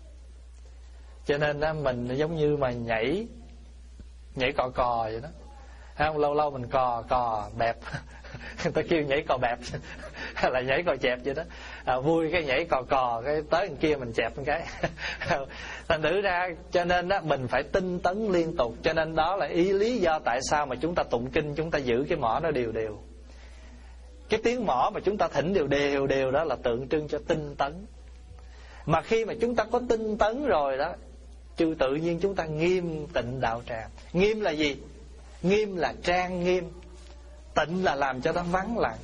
Cho nên đó, mình giống như mà nhảy Nhảy cò cò vậy đó, không? Lâu lâu mình cò cò bẹp người ta kêu nhảy cò bẹp hay là nhảy cò chẹp vậy đó. À, vui cái nhảy cò cò, cái tới bên kia mình chẹp một cái thành thử ra cho nên đó, mình phải tinh tấn liên tục. Cho nên đó là ý lý do tại sao mà chúng ta tụng kinh, chúng ta giữ cái mỏ nó đều đều. Cái tiếng mỏ mà chúng ta thỉnh đều đều đều đó là tượng trưng cho tinh tấn. Mà khi mà chúng ta có tinh tấn rồi đó, chứ tự nhiên chúng ta nghiêm tịnh đạo tràng. Nghiêm là gì? Nghiêm là trang nghiêm, tịnh là làm cho nó vắng lặng.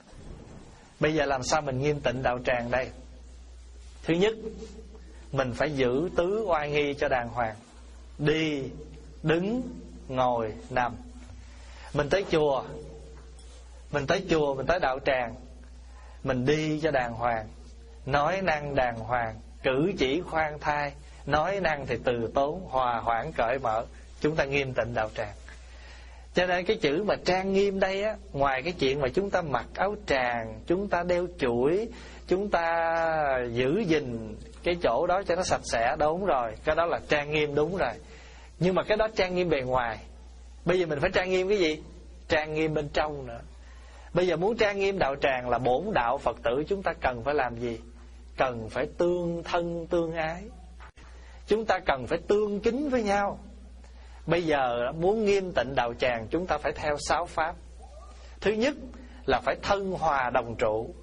Bây giờ làm sao mình nghiêm tịnh đạo tràng đây? Thứ nhất, mình phải giữ tứ oai nghi cho đàng hoàng. Đi, đứng, ngồi, nằm. Mình tới chùa, Mình tới chùa, mình tới đạo tràng, mình đi cho đàng hoàng, nói năng đàng hoàng, cử chỉ khoan thai, nói năng thì từ tốn, hòa hoãn, cởi mở. Chúng ta nghiêm tịnh đạo tràng. Cho nên cái chữ mà trang nghiêm đây á, ngoài cái chuyện mà chúng ta mặc áo tràng, chúng ta đeo chuỗi, chúng ta giữ gìn cái chỗ đó cho nó sạch sẽ, đúng rồi, cái đó là trang nghiêm, đúng rồi. Nhưng mà cái đó trang nghiêm bề ngoài. Bây giờ mình phải trang nghiêm cái gì? Trang nghiêm bên trong nữa. Bây giờ muốn trang nghiêm đạo tràng là bổn đạo Phật tử, chúng ta cần phải làm gì? Cần phải tương thân tương ái. Chúng ta cần phải tương kính với nhau. Bây giờ muốn nghiêm tịnh đạo tràng, chúng ta phải theo sáu pháp. Thứ nhất là phải thân hòa đồng trụ.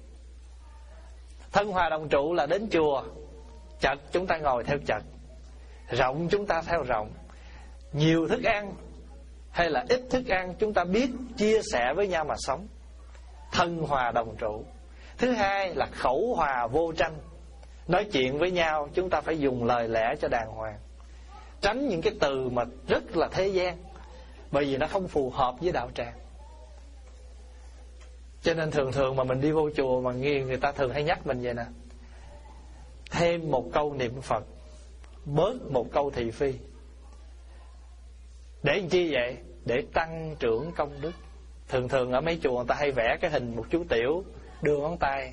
Thân hòa đồng trụ là đến chùa, chật chúng ta ngồi theo chật, rộng chúng ta theo rộng. Nhiều thức ăn hay là ít thức ăn, chúng ta biết chia sẻ với nhau mà sống. Thân hòa đồng trụ. Thứ hai là khẩu hòa vô tranh. Nói chuyện với nhau chúng ta phải dùng lời lẽ cho đàng hoàng, tránh những cái từ mà rất là thế gian, bởi vì nó không phù hợp với đạo tràng. Cho nên thường thường mà mình đi vô chùa mà nghe người ta thường hay nhắc mình vậy nè: thêm một câu niệm Phật, bớt một câu thị phi. Để làm chi vậy? Để tăng trưởng công đức. Thường thường ở mấy chùa người ta hay vẽ cái hình một chú tiểu đưa ngón tay.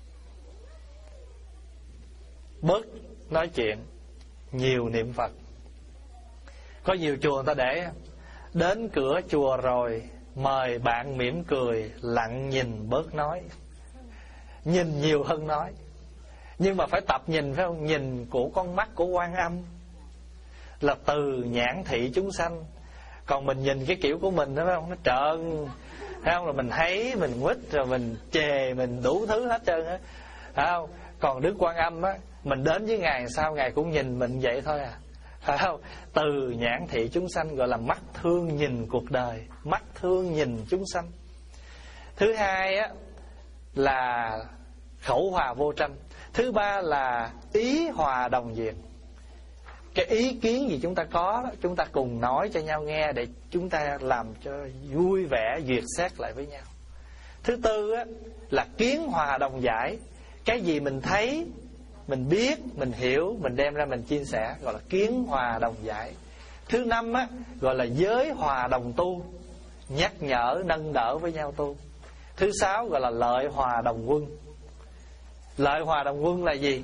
Bớt nói chuyện, nhiều niệm Phật. Có nhiều chùa người ta để đến cửa chùa rồi mời bạn mỉm cười, lặng nhìn bớt nói. Nhìn nhiều hơn nói. Nhưng mà phải tập nhìn, phải không? Nhìn của con mắt của Quan Âm là từ nhãn thị chúng sanh. Còn mình nhìn cái kiểu của mình đó, phải không? Nó trợn, phải không? Rồi mình thấy, mình quýt, rồi mình chề, mình đủ thứ hết trơn á, phải không? Còn Đức Quan Âm á, mình đến với Ngài sao Ngài cũng nhìn mình vậy thôi à, phải không? Từ nhãn thị chúng sanh, gọi là mắt thương nhìn cuộc đời, mắt thương nhìn chúng sanh. Thứ hai á là khẩu hòa vô tranh. Thứ ba là ý hòa đồng diệt. cái ý kiến gì chúng ta có đó, chúng ta cùng nói cho nhau nghe để chúng ta làm cho vui vẻ, duyệt xét lại với nhau. Thứ tư á, là kiến hòa đồng giải. Cái gì mình thấy, mình biết, mình hiểu, mình đem ra mình chia sẻ, gọi là kiến hòa đồng giải. Thứ năm á, gọi là giới hòa đồng tu, nhắc nhở, nâng đỡ với nhau tu. Thứ sáu gọi là lợi hòa đồng quân. Lợi hòa đồng quân là gì?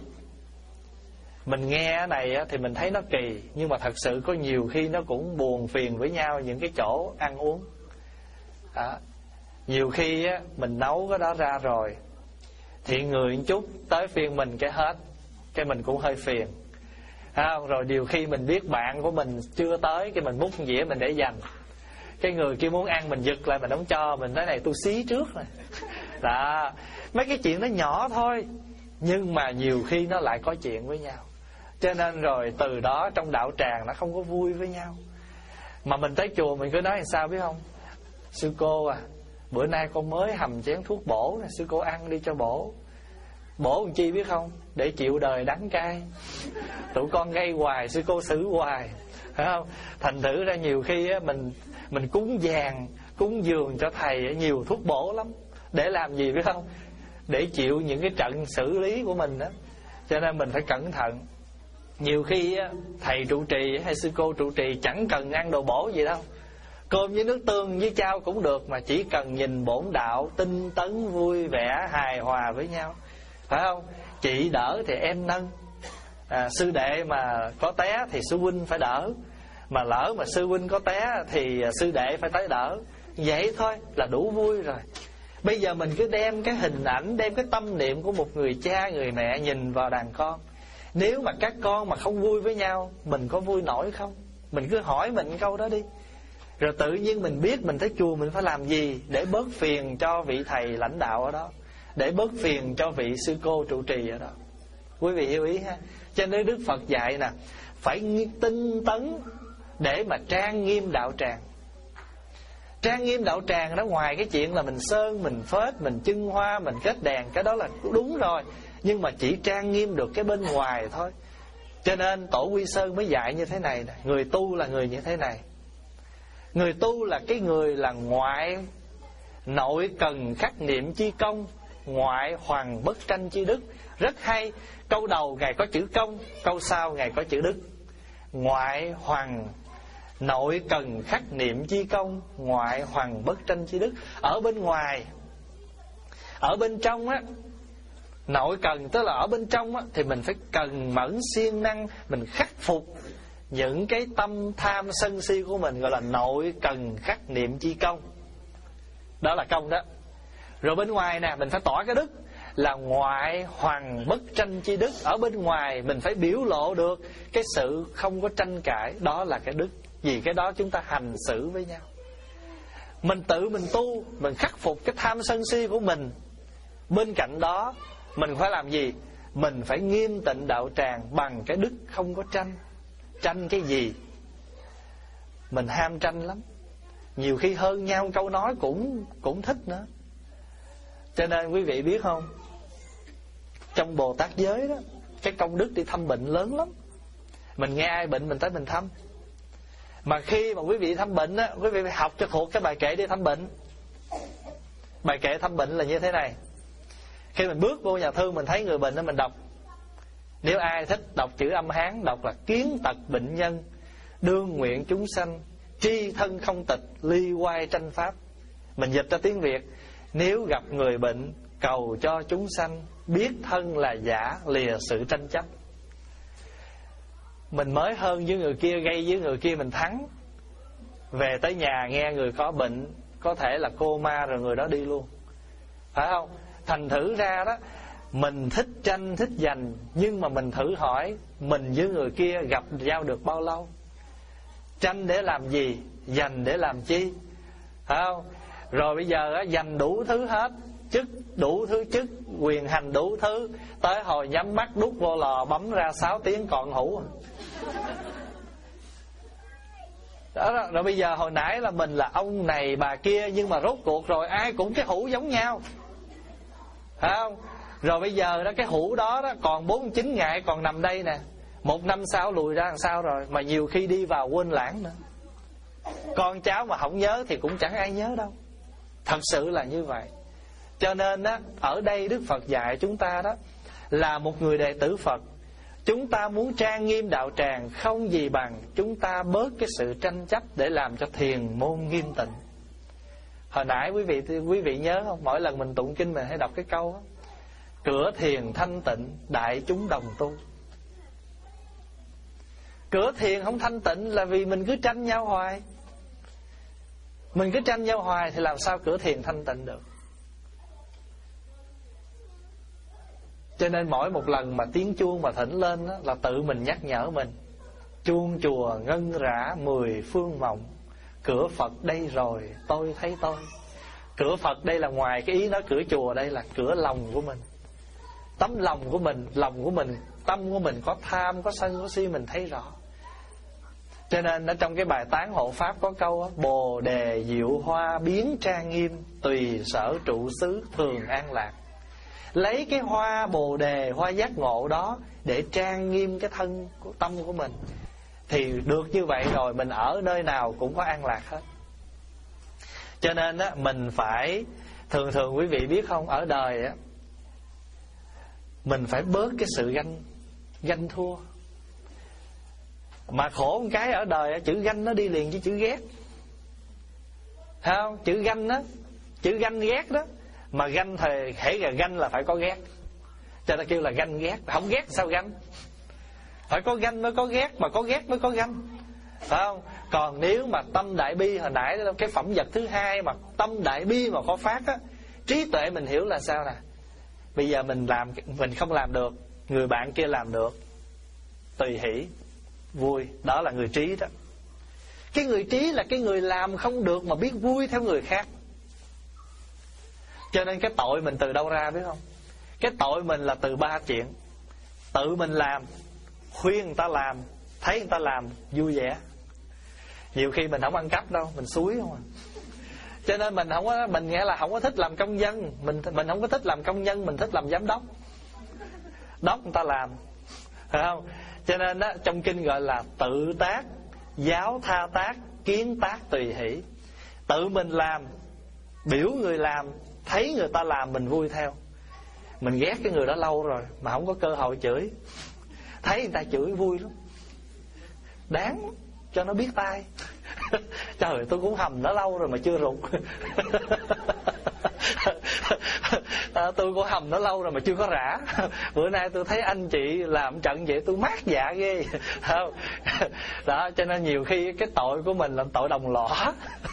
Mình nghe cái này á, thì mình thấy nó kỳ, nhưng mà thật sự có nhiều khi nó cũng buồn phiền với nhau những cái chỗ ăn uống. Đó. Nhiều khi á, mình nấu cái đó ra rồi thì người một chút tới phiên mình cái hết, cái mình cũng hơi phiền. À, rồi điều khi mình biết bạn của mình chưa tới, cái mình múc dĩa mình để dành, cái người kia muốn ăn mình giật lại mình không cho, mình nói này tôi xí trước này. Đó. Mấy cái chuyện nó nhỏ thôi, nhưng mà nhiều khi nó lại có chuyện với nhau. Cho nên rồi từ đó trong đạo tràng nó không có vui với nhau. Mà mình tới chùa mình cứ nói làm sao biết không? Sư cô à, bữa nay con mới hầm chén thuốc bổ nè, sư cô ăn đi cho bổ. Bổ làm chi biết không? Để chịu đời đắng cay. Tụi con gây hoài, sư cô xử hoài, phải không? Thành thử ra nhiều khi á, mình mình cúng vàng, cúng dường cho thầy nhiều thuốc bổ lắm. Để làm gì biết không? Để chịu những cái trận xử lý của mình đó. Cho nên mình phải cẩn thận. Nhiều khi á, thầy trụ trì hay sư cô trụ trì chẳng cần ăn đồ bổ gì đâu, cơm với nước tương với chao cũng được, mà chỉ cần nhìn bổn đạo tinh tấn, vui vẻ, hài hòa với nhau, phải không? Chị đỡ thì em nâng, à, sư đệ mà có té thì sư huynh phải đỡ, mà lỡ mà sư huynh có té thì sư đệ phải tới đỡ. Vậy thôi là đủ vui rồi. Bây giờ mình cứ đem cái hình ảnh, đem cái tâm niệm của một người cha, người mẹ nhìn vào đàn con. Nếu mà các con mà không vui với nhau, mình có vui nổi không? Mình cứ hỏi mình câu đó đi. Rồi tự nhiên mình biết mình tới chùa mình phải làm gì để bớt phiền cho vị thầy lãnh đạo ở đó, để bớt phiền cho vị sư cô trụ trì ở đó. Quý vị hiểu ý ha? Cho nên Đức Phật dạy nè, phải tinh tấn để mà trang nghiêm đạo tràng. Trang nghiêm đạo tràng đó, ngoài cái chuyện là mình sơn, mình phết, mình trưng hoa, mình kết đèn, cái đó là đúng rồi, nhưng mà chỉ trang nghiêm được cái bên ngoài thôi. Cho nên Tổ Quy Sơn mới dạy như thế này nè. Người tu là người như thế này. Người tu là cái người là ngoại nội cần khắc niệm chi công, ngoại hoàng bất tranh chi đức. Rất hay. Câu đầu Ngài có chữ công, câu sau Ngài có chữ đức. Ngoại hoàng nội cần khắc niệm chi công, ngoại hoàng bất tranh chi đức. Ở bên ngoài, ở bên trong á, nội cần tức là ở bên trong á, thì mình phải cần mẫn siêng năng, mình khắc phục những cái tâm tham sân si của mình, gọi là nội cần khắc niệm chi công. Đó là công đó. Rồi bên ngoài nè, mình phải tỏ cái đức là ngoại hoàng bất tranh chi đức. Ở bên ngoài mình phải biểu lộ được cái sự không có tranh cãi, đó là cái đức. Vì cái đó chúng ta hành xử với nhau. Mình tự mình tu, mình khắc phục cái tham sân si của mình. Bên cạnh đó mình phải làm gì? Mình phải nghiêm tịnh đạo tràng bằng cái đức không có tranh. Tranh cái gì? Mình ham tranh lắm. Nhiều khi hơn nhau câu nói cũng cũng thích nữa. Cho nên quý vị biết không, trong Bồ Tát giới đó, cái công đức đi thăm bệnh lớn lắm. Mình nghe ai bệnh mình tới mình thăm. Mà khi mà quý vị thăm bệnh á, quý vị phải học cho thuộc cái bài kệ đi thăm bệnh. Bài kệ thăm bệnh là như thế này. Khi mình bước vô nhà thương, mình thấy người bệnh đó, mình đọc. Nếu ai thích đọc chữ âm Hán, đọc là kiến tật bệnh nhân, đương nguyện chúng sanh, tri thân không tịch, ly oai tranh pháp. Mình dịch ra tiếng Việt: nếu gặp người bệnh, cầu cho chúng sanh, biết thân là giả, lìa sự tranh chấp. Mình mới hơn với người kia, gây với người kia mình thắng. Về tới nhà nghe người có bệnh, có thể là cô ma rồi người đó đi luôn, phải không? Thành thử ra đó, mình thích tranh, thích giành, nhưng mà mình thử hỏi mình với người kia gặp giao được bao lâu? Tranh để làm gì? Giành để làm chi? Phải không? Rồi bây giờ á, giành đủ thứ hết, chức đủ thứ chức, quyền hành đủ thứ, tới hồi nhắm mắt đút vô lò bấm ra sáu tiếng còn hũ. Đó, đó. Rồi bây giờ hồi nãy là mình là ông này bà kia, nhưng mà rốt cuộc rồi ai cũng cái hũ giống nhau, phải không? Rồi bây giờ đó, cái hũ đó, đó còn bốn mươi chín ngày còn nằm đây nè. Một năm sau lùi ra làm sao rồi. Mà nhiều khi đi vào quên lãng nữa. Con cháu mà không nhớ thì cũng chẳng ai nhớ đâu. Thật sự là như vậy. Cho nên á, ở đây Đức Phật dạy chúng ta đó, là một người đệ tử Phật, chúng ta muốn trang nghiêm đạo tràng, không gì bằng chúng ta bớt cái sự tranh chấp để làm cho thiền môn nghiêm tịnh. Hồi nãy quý vị quý vị nhớ không? Mỗi lần mình tụng kinh mình hay đọc cái câu đó, cửa thiền thanh tịnh, đại chúng đồng tu. Cửa thiền không thanh tịnh là vì mình cứ tranh nhau hoài. Mình cứ tranh nhau hoài thì làm sao cửa thiền thanh tịnh được. Cho nên mỗi một lần mà tiếng chuông mà thỉnh lên đó, là tự mình nhắc nhở mình. Chuông chùa ngân rã mười phương mộng, cửa Phật đây rồi tôi thấy tôi. Cửa Phật đây là ngoài cái ý nói cửa chùa, đây là cửa lòng của mình. Tấm lòng của mình, lòng của mình, tâm của mình có tham, có sân, có si mình thấy rõ. Cho nên ở trong cái bài tán hộ pháp có câu đó, bồ đề diệu hoa biến trang nghiêm, tùy sở trụ xứ thường an lạc. Lấy cái hoa bồ đề, hoa giác ngộ đó để trang nghiêm cái thân của tâm của mình, thì được như vậy rồi mình ở nơi nào cũng có an lạc hết. Cho nên á, mình phải, thường thường quý vị biết không, ở đời á, mình phải bớt cái sự ganh ganh thua. Mà khổ một cái ở đời á, chữ ganh nó đi liền với chữ ghét. Thấy không? Chữ ganh á, chữ ganh ghét đó. Mà ganh thì hễ là ganh là phải có ghét. Cho nên kêu là ganh ghét. Không ghét sao ganh? Phải có ganh mới có ghét, mà có ghét mới có ganh. Phải không? Còn nếu mà tâm đại bi, hồi nãy cái phẩm vật thứ hai mà tâm đại bi mà có phát á, trí tuệ mình hiểu là sao nè. Bây giờ mình làm, mình không làm được, người bạn kia làm được, tùy hỷ, vui. Đó là người trí đó. Cái người trí là cái người làm không được mà biết vui theo người khác. Cho nên cái tội mình từ đâu ra biết không? Cái tội mình là từ ba chuyện. Tự mình làm, khuyên người ta làm, thấy người ta làm vui vẻ. Nhiều khi mình không ăn cắp đâu, mình xúi không à. Cho nên mình không có, mình nghĩa là không có thích làm công nhân, mình mình không có thích làm công nhân, mình thích làm giám đốc. Đốc người ta làm, phải không? Cho nên đó, trong kinh gọi là tự tác, giáo tha tác, kiến tác tùy hỷ. Tự mình làm, biểu người làm, thấy người ta làm mình vui theo. Mình ghét cái người đó lâu rồi mà không có cơ hội chửi, thấy người ta chửi vui lắm, đáng cho nó biết tay. Trời, tôi cũng hầm nó lâu rồi mà chưa rụt. À, tôi cũng hầm nó lâu rồi mà chưa có rã. Bữa nay tôi thấy anh chị làm trận vậy tôi mát dạ ghê. Không? Đó, cho nên nhiều khi cái tội của mình là tội đồng lõa.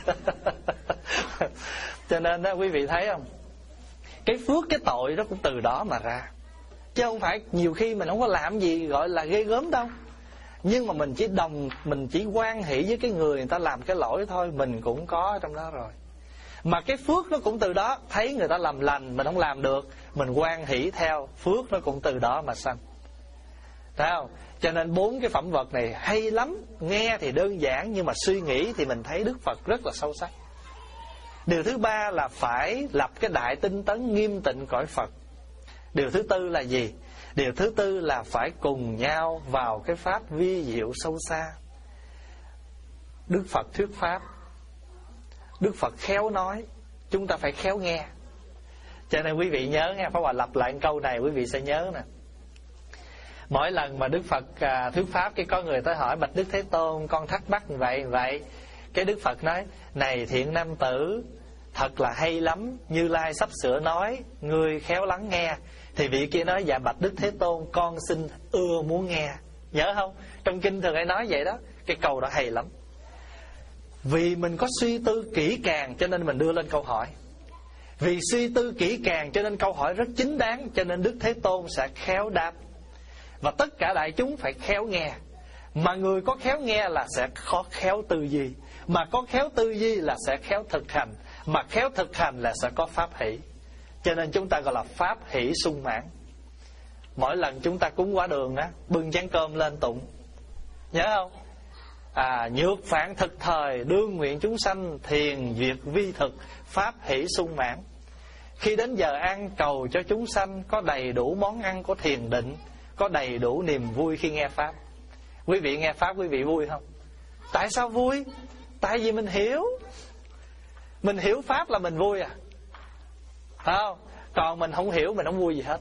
Cho nên đó, quý vị thấy không, cái phước cái tội đó cũng từ đó mà ra. Chứ không phải nhiều khi mình không có làm gì gọi là ghê gớm đâu. Nhưng mà mình chỉ đồng, mình chỉ hoan hỷ với cái người người ta làm cái lỗi thôi, mình cũng có trong đó rồi. Mà cái phước nó cũng từ đó, thấy người ta làm lành mình không làm được, mình hoan hỷ theo, phước nó cũng từ đó mà sanh. Thấy không? Cho nên bốn cái phẩm vật này hay lắm. Nghe thì đơn giản nhưng mà suy nghĩ thì mình thấy Đức Phật rất là sâu sắc. Điều thứ ba là phải lập cái đại tinh tấn nghiêm tịnh cõi Phật. Điều thứ tư là gì? Điều thứ tư là phải cùng nhau vào cái pháp vi diệu sâu xa. Đức Phật thuyết pháp, Đức Phật khéo nói, chúng ta phải khéo nghe. Cho nên quý vị nhớ nghe, Pháp Hòa lặp lại câu này quý vị sẽ nhớ nè. Mỗi lần mà Đức Phật à, thuyết pháp, cái có người tới hỏi: bạch Đức Thế Tôn, con thắc mắc vậy vậy. Cái Đức Phật nói: này thiện nam tử, thật là hay lắm, Như Lai sắp sửa nói, ngươi khéo lắng nghe. Thì vị kia nói: dạ bạch Đức Thế Tôn, con xin ưa muốn nghe. Nhớ không? Trong kinh thường hay nói vậy đó. Cái câu đó hay lắm. Vì mình có suy tư kỹ càng cho nên mình đưa lên câu hỏi. Vì suy tư kỹ càng cho nên câu hỏi rất chính đáng, cho nên Đức Thế Tôn sẽ khéo đáp. Và tất cả đại chúng phải khéo nghe. Mà người có khéo nghe là sẽ có khéo tư duy. Mà có khéo tư duy là sẽ khéo thực hành. Mà khéo thực hành là sẽ có pháp hỷ. Cho nên chúng ta gọi là pháp hỷ sung mãn. Mỗi lần chúng ta cúng quả đường á, bưng chén cơm lên tụng, nhớ không? À, nhược phản thực thời, đương nguyện chúng sanh, thiền duyệt vi thực, pháp hỷ sung mãn. Khi đến giờ ăn, cầu cho chúng sanh có đầy đủ món ăn của thiền định, có đầy đủ niềm vui khi nghe Pháp. Quý vị nghe Pháp quý vị vui không? Tại sao vui? Tại vì mình hiểu. Mình hiểu Pháp là mình vui à, phải không? Còn mình không hiểu mình không vui gì hết.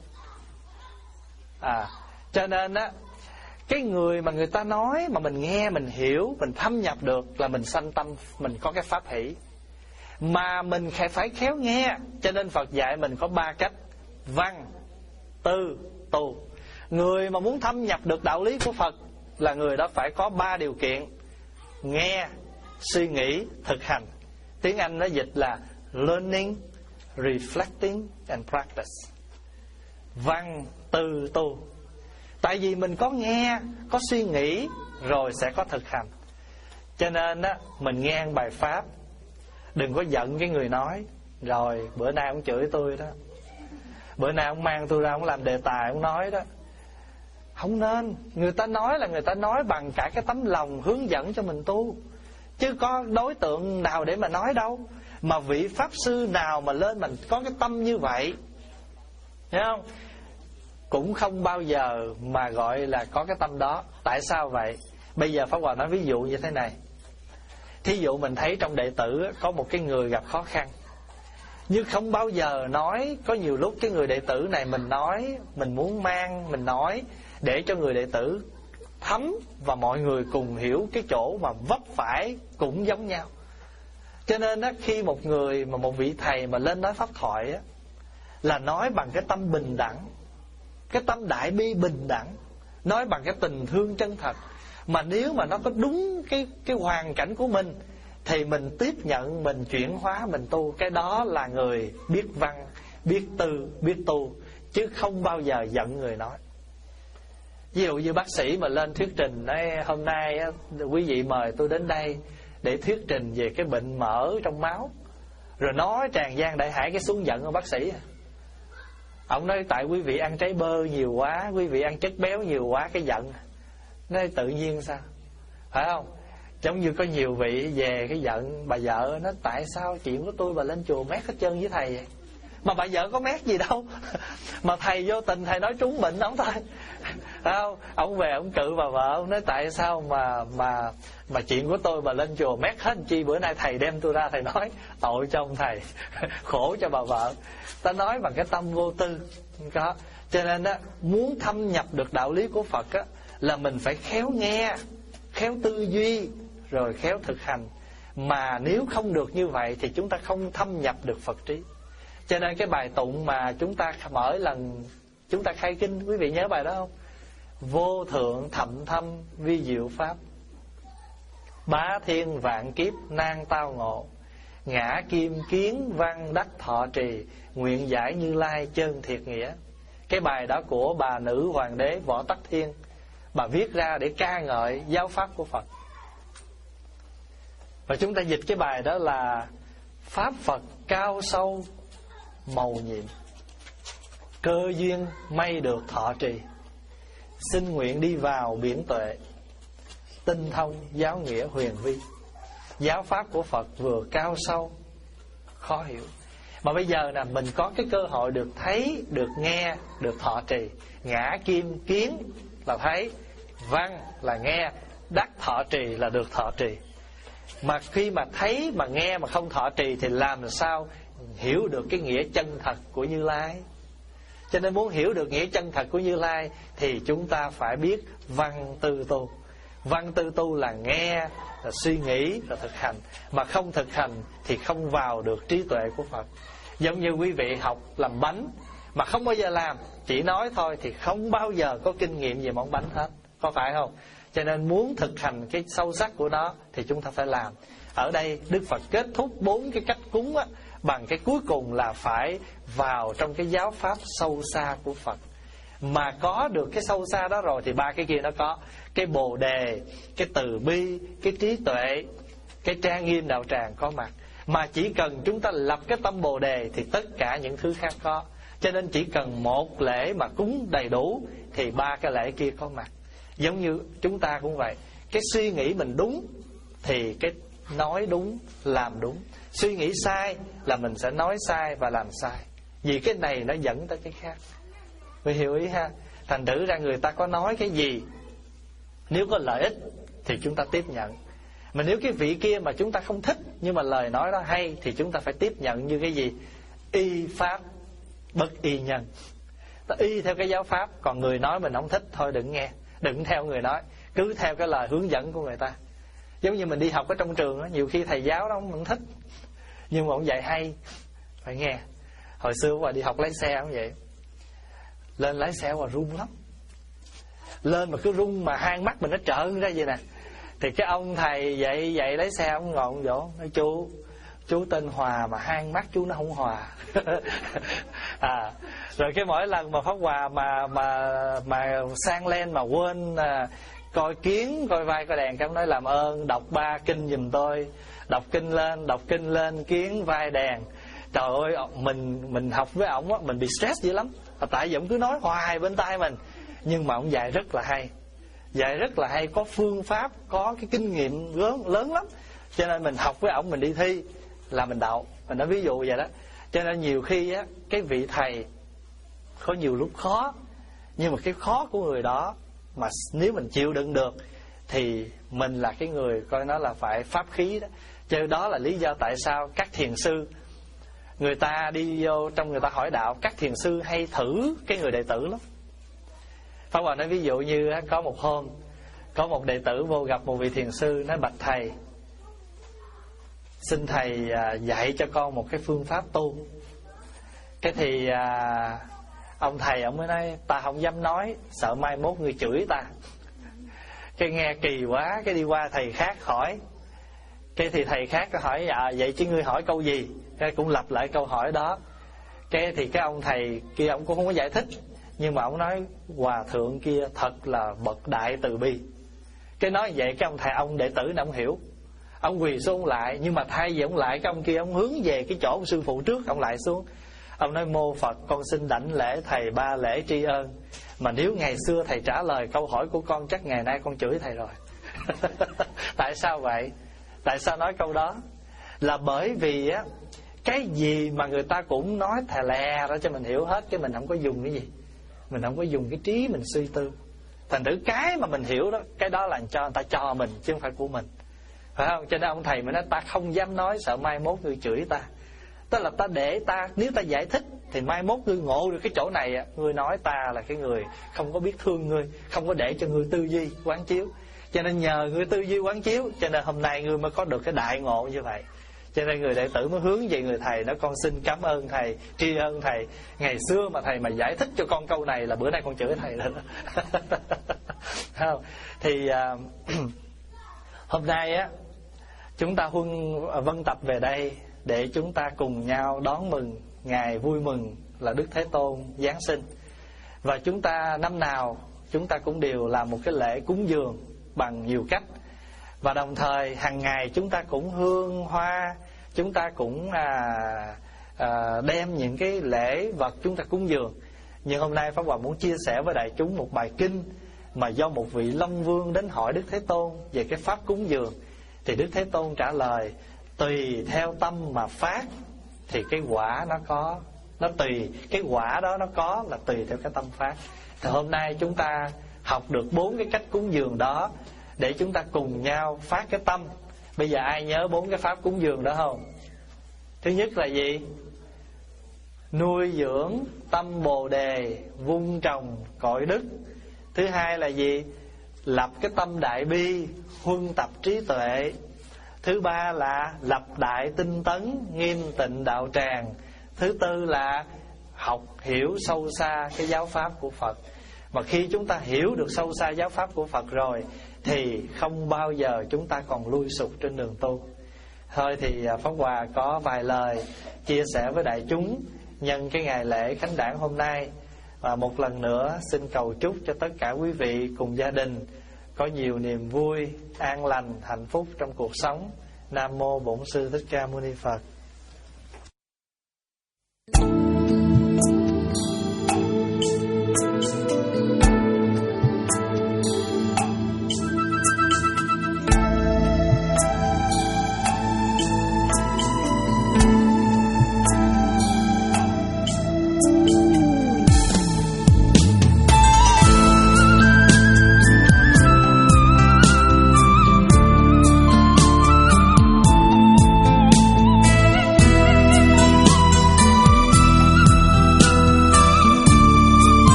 À, cho nên á, cái người mà người ta nói mà mình nghe, mình hiểu, mình thâm nhập được là mình sanh tâm, mình có cái pháp hỷ. Mà mình phải khéo nghe. Cho nên Phật dạy mình có ba cách: văn, tư, tu. Người mà muốn thâm nhập được đạo lý của Phật là người đó phải có ba điều kiện: nghe, suy nghĩ, thực hành. Tiếng Anh nó dịch là learning, reflecting and practice. Văn, tư, tu. Tại vì mình có nghe, có suy nghĩ, rồi sẽ có thực hành. Cho nên á, mình nghe bài Pháp, đừng có giận cái người nói. Rồi bữa nay ông chửi tôi đó, bữa nay ông mang tôi ra, ông làm đề tài, ông nói đó. Không nên. Người ta nói là người ta nói bằng cả cái tấm lòng hướng dẫn cho mình tu, chứ có đối tượng nào để mà nói đâu. Mà vị Pháp Sư nào mà lên mình có cái tâm như vậy, thấy không? Cũng không bao giờ mà gọi là có cái tâm đó. Tại sao vậy? Bây giờ Pháp Hòa nói ví dụ như thế này. Thí dụ mình thấy trong đệ tử có một cái người gặp khó khăn, nhưng không bao giờ nói. Có nhiều lúc cái người đệ tử này mình nói, mình muốn mang, mình nói để cho người đệ tử thấm, và mọi người cùng hiểu cái chỗ mà vấp phải cũng giống nhau. Cho nên á, khi một người mà một vị thầy mà lên nói pháp thoại á, là nói bằng cái tâm bình đẳng, cái tâm đại bi bình đẳng, nói bằng cái tình thương chân thật. Mà nếu mà nó có đúng cái cái hoàn cảnh của mình thì mình tiếp nhận, mình chuyển hóa, mình tu. Cái đó là người biết văn, biết tư, biết tu, chứ không bao giờ giận người nói. Ví dụ như bác sĩ mà lên thuyết trình nói hôm nay á, quý vị mời tôi đến đây để thuyết trình về cái bệnh mỡ trong máu, rồi nói tràn gian đại hải, cái xuống giận của bác sĩ. Ông nói tại quý vị ăn trái bơ nhiều quá, quý vị ăn chất béo nhiều quá, cái giận. Nói tự nhiên sao, phải không? Giống như có nhiều vị về cái giận bà vợ, nói tại sao chuyện của tôi bà lên chùa mét hết trơn với thầy vậy? Mà bà vợ có mét gì đâu mà thầy vô tình thầy nói trúng bệnh ông thôi, phải không? Ông về ông cự bà vợ, ông nói tại sao mà mà mà chuyện của tôi bà lên chùa mét hết chi, bữa nay thầy đem tôi ra thầy nói. Tội cho ông thầy khổ cho bà vợ. Ta nói bằng cái tâm vô tư có. Cho nên á, muốn thâm nhập được đạo lý của Phật á, là mình phải khéo nghe, khéo tư duy, rồi khéo thực hành. Mà nếu không được như vậy thì chúng ta không thâm nhập được Phật trí. Cho nên cái bài tụng mà chúng ta mỗi lần chúng ta khai kinh, quý vị nhớ bài đó không? Vô thượng thậm thâm vi diệu pháp, bá thiên vạn kiếp nan tao ngộ, ngã kim kiến văn đắc thọ trì, nguyện giải Như Lai chân thiệt nghĩa. Cái bài đó của bà nữ hoàng đế Võ Tắc Thiên, bà viết ra để ca ngợi giáo pháp của Phật. Và chúng ta dịch cái bài đó là: pháp Phật cao sâu mầu nhiệm, cơ duyên may được thọ trì, xin nguyện đi vào biển tuệ, tinh thông giáo nghĩa huyền vi. Giáo pháp của Phật vừa cao sâu, khó hiểu, mà bây giờ nè mình có cái cơ hội được thấy, được nghe, được thọ trì. Ngã kim kiến là thấy, văn là nghe, đắc thọ trì là được thọ trì. Mà khi mà thấy mà nghe mà không thọ trì thì làm sao hiểu được cái nghĩa chân thật của Như Lai. Cho nên muốn hiểu được nghĩa chân thật của Như Lai thì chúng ta phải biết văn tư tu. Văn tư tu là nghe, là suy nghĩ, là thực hành. Mà không thực hành thì không vào được trí tuệ của Phật. Giống như quý vị học làm bánh mà không bao giờ làm, chỉ nói thôi thì không bao giờ có kinh nghiệm về món bánh hết, có phải không? Cho nên muốn thực hành cái sâu sắc của nó thì chúng ta phải làm. Ở đây Đức Phật kết thúc bốn cái cách cúng á, bằng cái cuối cùng là phải vào trong cái giáo pháp sâu xa của Phật. Mà có được cái sâu xa đó rồi thì ba cái kia nó có: cái bồ đề, cái từ bi, cái trí tuệ, cái trang nghiêm đạo tràng có mặt. Mà chỉ cần chúng ta lập cái tâm bồ đề thì tất cả những thứ khác có. Cho nên chỉ cần một lễ mà cúng đầy đủ thì ba cái lễ kia có mặt. Giống như chúng ta cũng vậy, cái suy nghĩ mình đúng thì cái nói đúng, làm đúng. Suy nghĩ sai là mình sẽ nói sai và làm sai, vì cái này nó dẫn tới cái khác. Mình hiểu ý ha? Thành thử ra người ta có nói cái gì, nếu có lợi ích thì chúng ta tiếp nhận. Mà nếu cái vị kia mà chúng ta không thích, nhưng mà lời nói đó hay, thì chúng ta phải tiếp nhận như cái gì? Y pháp bất y nhân. Ta y theo cái giáo pháp, còn người nói mình không thích, thôi đừng nghe, đừng theo người nói, cứ theo cái lời hướng dẫn của người ta. Giống như mình đi học ở trong trường đó, nhiều khi thầy giáo đó không thích, nhưng mà ông dạy hay, phải nghe. Hồi xưa qua đi học lái xe cũng vậy, lên lái xe qua run lắm, lên mà cứ run mà hai mắt mình nó trợn ra vậy nè. Thì cái ông thầy dạy dạy lái xe, ông ngồi ông vỗ, nói chú chú tên Hòa mà hai mắt chú nó không hòa. À, rồi cái mỗi lần mà Pháp Hòa mà mà mà sang lên mà quên à, coi kiến, coi vai, coi đèn, cái ông nói làm ơn đọc ba kinh giùm tôi. Đọc kinh lên, đọc kinh lên, kiến, vai, đèn. Trời ơi, mình mình học với ổng á, mình bị stress dữ lắm. Tại vì ổng cứ nói hoài bên tai mình. Nhưng mà ổng dạy rất là hay, dạy rất là hay, có phương pháp, có cái kinh nghiệm lớn, lớn lắm. Cho nên mình học với ổng, mình đi thi là mình đậu. Mình nói ví dụ vậy đó. Cho nên nhiều khi á, cái vị thầy có nhiều lúc khó, nhưng mà cái khó của người đó mà nếu mình chịu đựng được thì mình là cái người coi nó là phải pháp khí đó. Cho đó là lý do tại sao các thiền sư, người ta đi vô trong người ta hỏi đạo, các thiền sư hay thử cái người đệ tử lắm. Pháp Hòa nói ví dụ như có một hôm, có một đệ tử vô gặp một vị thiền sư, nói bạch thầy, xin thầy dạy cho con một cái phương pháp tu. Cái thì à, ông thầy ông mới nói, ta không dám nói, sợ mai mốt người chửi ta. Cái nghe kỳ quá, cái đi qua thầy khác hỏi. Cái thì thầy khác có hỏi, à, vậy chứ ngươi hỏi câu gì? Cái cũng lặp lại câu hỏi đó. Cái thì cái ông thầy kia ông cũng không có giải thích, nhưng mà ông nói hòa thượng kia thật là bậc đại từ bi. Cái nói vậy cái ông thầy, ông đệ tử này ông hiểu, ông quỳ xuống lại, nhưng mà thay vì ông lại, cái ông kia ông hướng về cái chỗ ông sư phụ trước, ông lại xuống. Ông nói mô Phật, con xin đảnh lễ thầy ba lễ tri ân. Mà nếu ngày xưa thầy trả lời câu hỏi của con, chắc ngày nay con chửi thầy rồi. Tại sao vậy? Tại sao nói câu đó? Là bởi vì á, cái gì mà người ta cũng nói thè lè ra cho mình hiểu hết, cái mình không có dùng cái gì, mình không có dùng cái trí mình suy tư. Thành thử cái mà mình hiểu đó, cái đó là cho người ta cho mình, chứ không phải của mình, phải không? Cho nên ông thầy mới nói, ta không dám nói, sợ mai mốt người chửi ta. Tức là ta để ta, nếu ta giải thích thì mai mốt ngươi ngộ được cái chỗ này, ngươi nói ta là cái người không có biết thương ngươi, không có để cho ngươi tư duy quán chiếu. Cho nên nhờ ngươi tư duy quán chiếu, cho nên hôm nay ngươi mới có được cái đại ngộ như vậy. Cho nên người đệ tử mới hướng về người thầy, nói con xin cảm ơn thầy, tri ân thầy. Ngày xưa mà thầy mà giải thích cho con câu này là bữa nay con chửi thầy rồi đó. Không? Thì uh, hôm nay á, chúng ta huân vân tập về đây để chúng ta cùng nhau đón mừng ngày vui mừng là Đức Thế Tôn Giáng sinh. Và chúng ta năm nào chúng ta cũng đều làm một cái lễ cúng dường bằng nhiều cách. Và đồng thời hàng ngày chúng ta cũng hương hoa, chúng ta cũng à, à, đem những cái lễ vật chúng ta cúng dường. Nhưng hôm nay Pháp Hòa muốn chia sẻ với đại chúng một bài kinh mà do một vị Long Vương đến hỏi Đức Thế Tôn về cái pháp cúng dường. Thì Đức Thế Tôn trả lời, tùy theo tâm mà phát thì cái quả nó có, nó tùy cái quả đó nó có là tùy theo cái tâm phát. Thì hôm nay chúng ta học được bốn cái cách cúng dường đó để chúng ta cùng nhau phát cái tâm. Bây giờ ai nhớ bốn cái pháp cúng dường đó không? Thứ nhất là gì? Nuôi dưỡng tâm Bồ Đề, vun trồng cội đức. Thứ hai là gì? Lập cái tâm đại bi, huân tập trí tuệ. Thứ ba là lập đại tinh tấn, nghiêm tịnh đạo tràng. Thứ tư là học hiểu sâu xa cái giáo pháp của Phật. Mà khi chúng ta hiểu được sâu xa giáo pháp của Phật rồi thì không bao giờ chúng ta còn lui sụp trên đường tu. Thôi thì Pháp Hòa có vài lời chia sẻ với đại chúng nhân cái ngày lễ Khánh Đản hôm nay. Và một lần nữa xin cầu chúc cho tất cả quý vị cùng gia đình có nhiều niềm vui, an lành, hạnh phúc trong cuộc sống. Nam Mô Bổn Sư Thích Ca Mâu Ni Phật.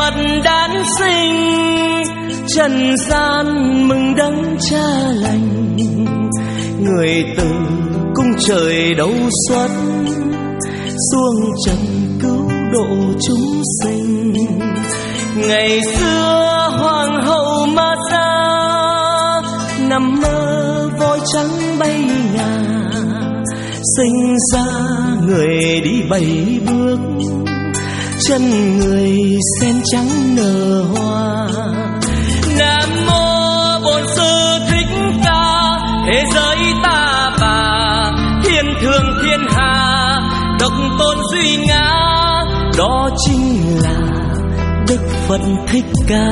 Phật đản sinh, trần gian mừng đấng Cha lành. Người từ cung trời đấu xuất, xuống trần cứu độ chúng sinh. Ngày xưa hoàng hậu Ma Gia, nằm mơ voi trắng bay ngà. Sinh ra người đi bảy bước, chân người sen trắng nở hoa. Nam mô Bổn Sư Thích Ca, thế giới ta bà, thiên thượng thiên hạ, độc tôn duy ngã. Đó chính là Đức Phật Thích Ca.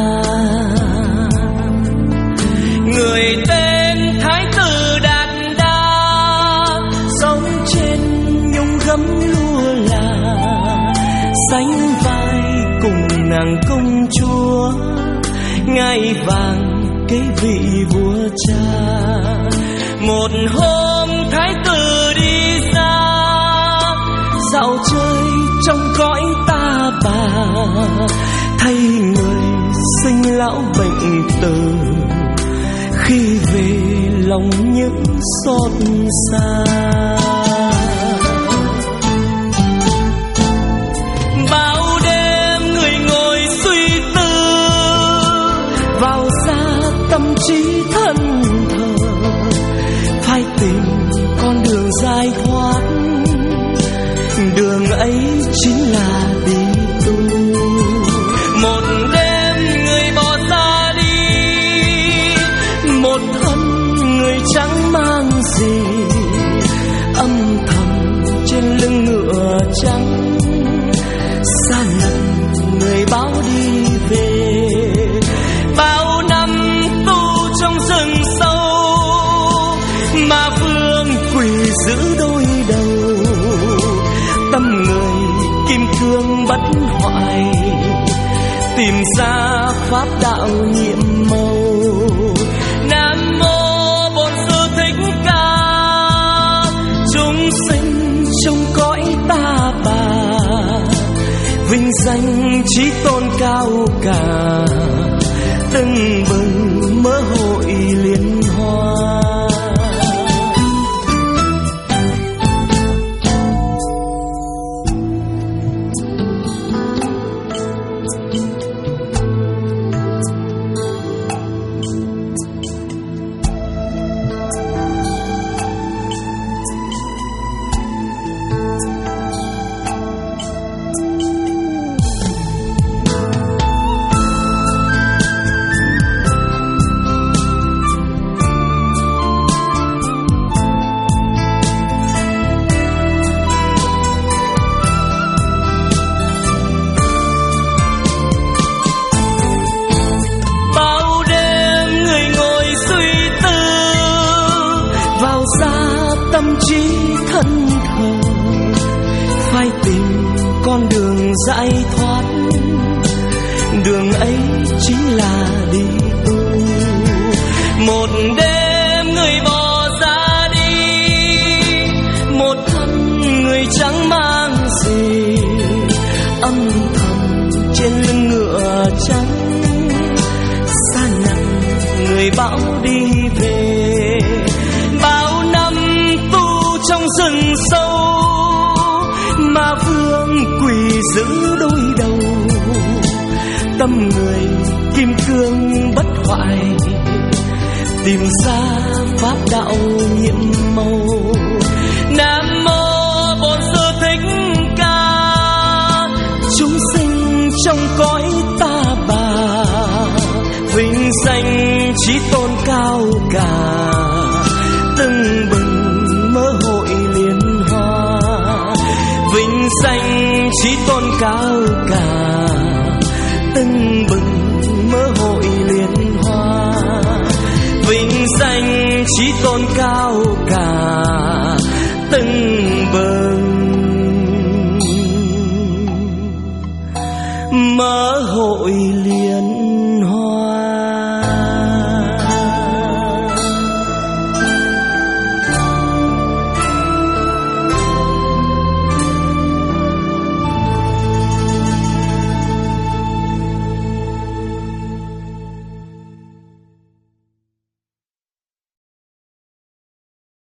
Người tên Thái tử Đạt Đa, sống trên nhung gấm lụa là, sánh vai cùng nàng công chúa, ngai vàng kế vị vua cha. Một hôm Thái tử đi ra, dạo chơi trong cõi ta bà, thay người sinh lão bệnh tử. Khi về lòng nhức xót xa, bao đêm người ngồi suy tư, vào ra tâm trí thân thờ. Phải tìm con đường giải thoát, đường ấy chính là đi tu. Một đêm người bỏ ra đi, một thân người chẳng mang gì. Âm thầm trên lưng ngựa trắng, xa lần người báo đi về. Bao năm tu trong rừng sâu, mà vương quỳ giữ đôi đầu. Tâm người kim cương bất hoại, tìm ra pháp đạo nhiệm màu. Nam mô Bổn Sư Thích Ca, chúng sinh trong cõi ta bà, vinh danh chí tôn cao cả. Tưng bừng mơ hội liên hoa, con đường giải thoát, đường ấy chính là đi tu. Một đêm người bỏ ra đi, một thân người chẳng mang gì. Âm thầm trên lưng ngựa trắng, xa nặng người bão đi về. Bao năm tu trong rừng sâu, mà vương quỳ giữ đôi đầu. Tâm người kim cương bất hoại, tìm ra pháp đạo nhiệm màu. Nam mô Bổn Sư Thích Ca, chúng sinh trong cõi ta bà, vinh danh chí tôn cao cả. Tưng bừng mơ hội liên hoa, vinh danh chí tôn cao cả. Tưng bừng mơ hội liên hoa, vinh danh chí tôn cao cả. Tưng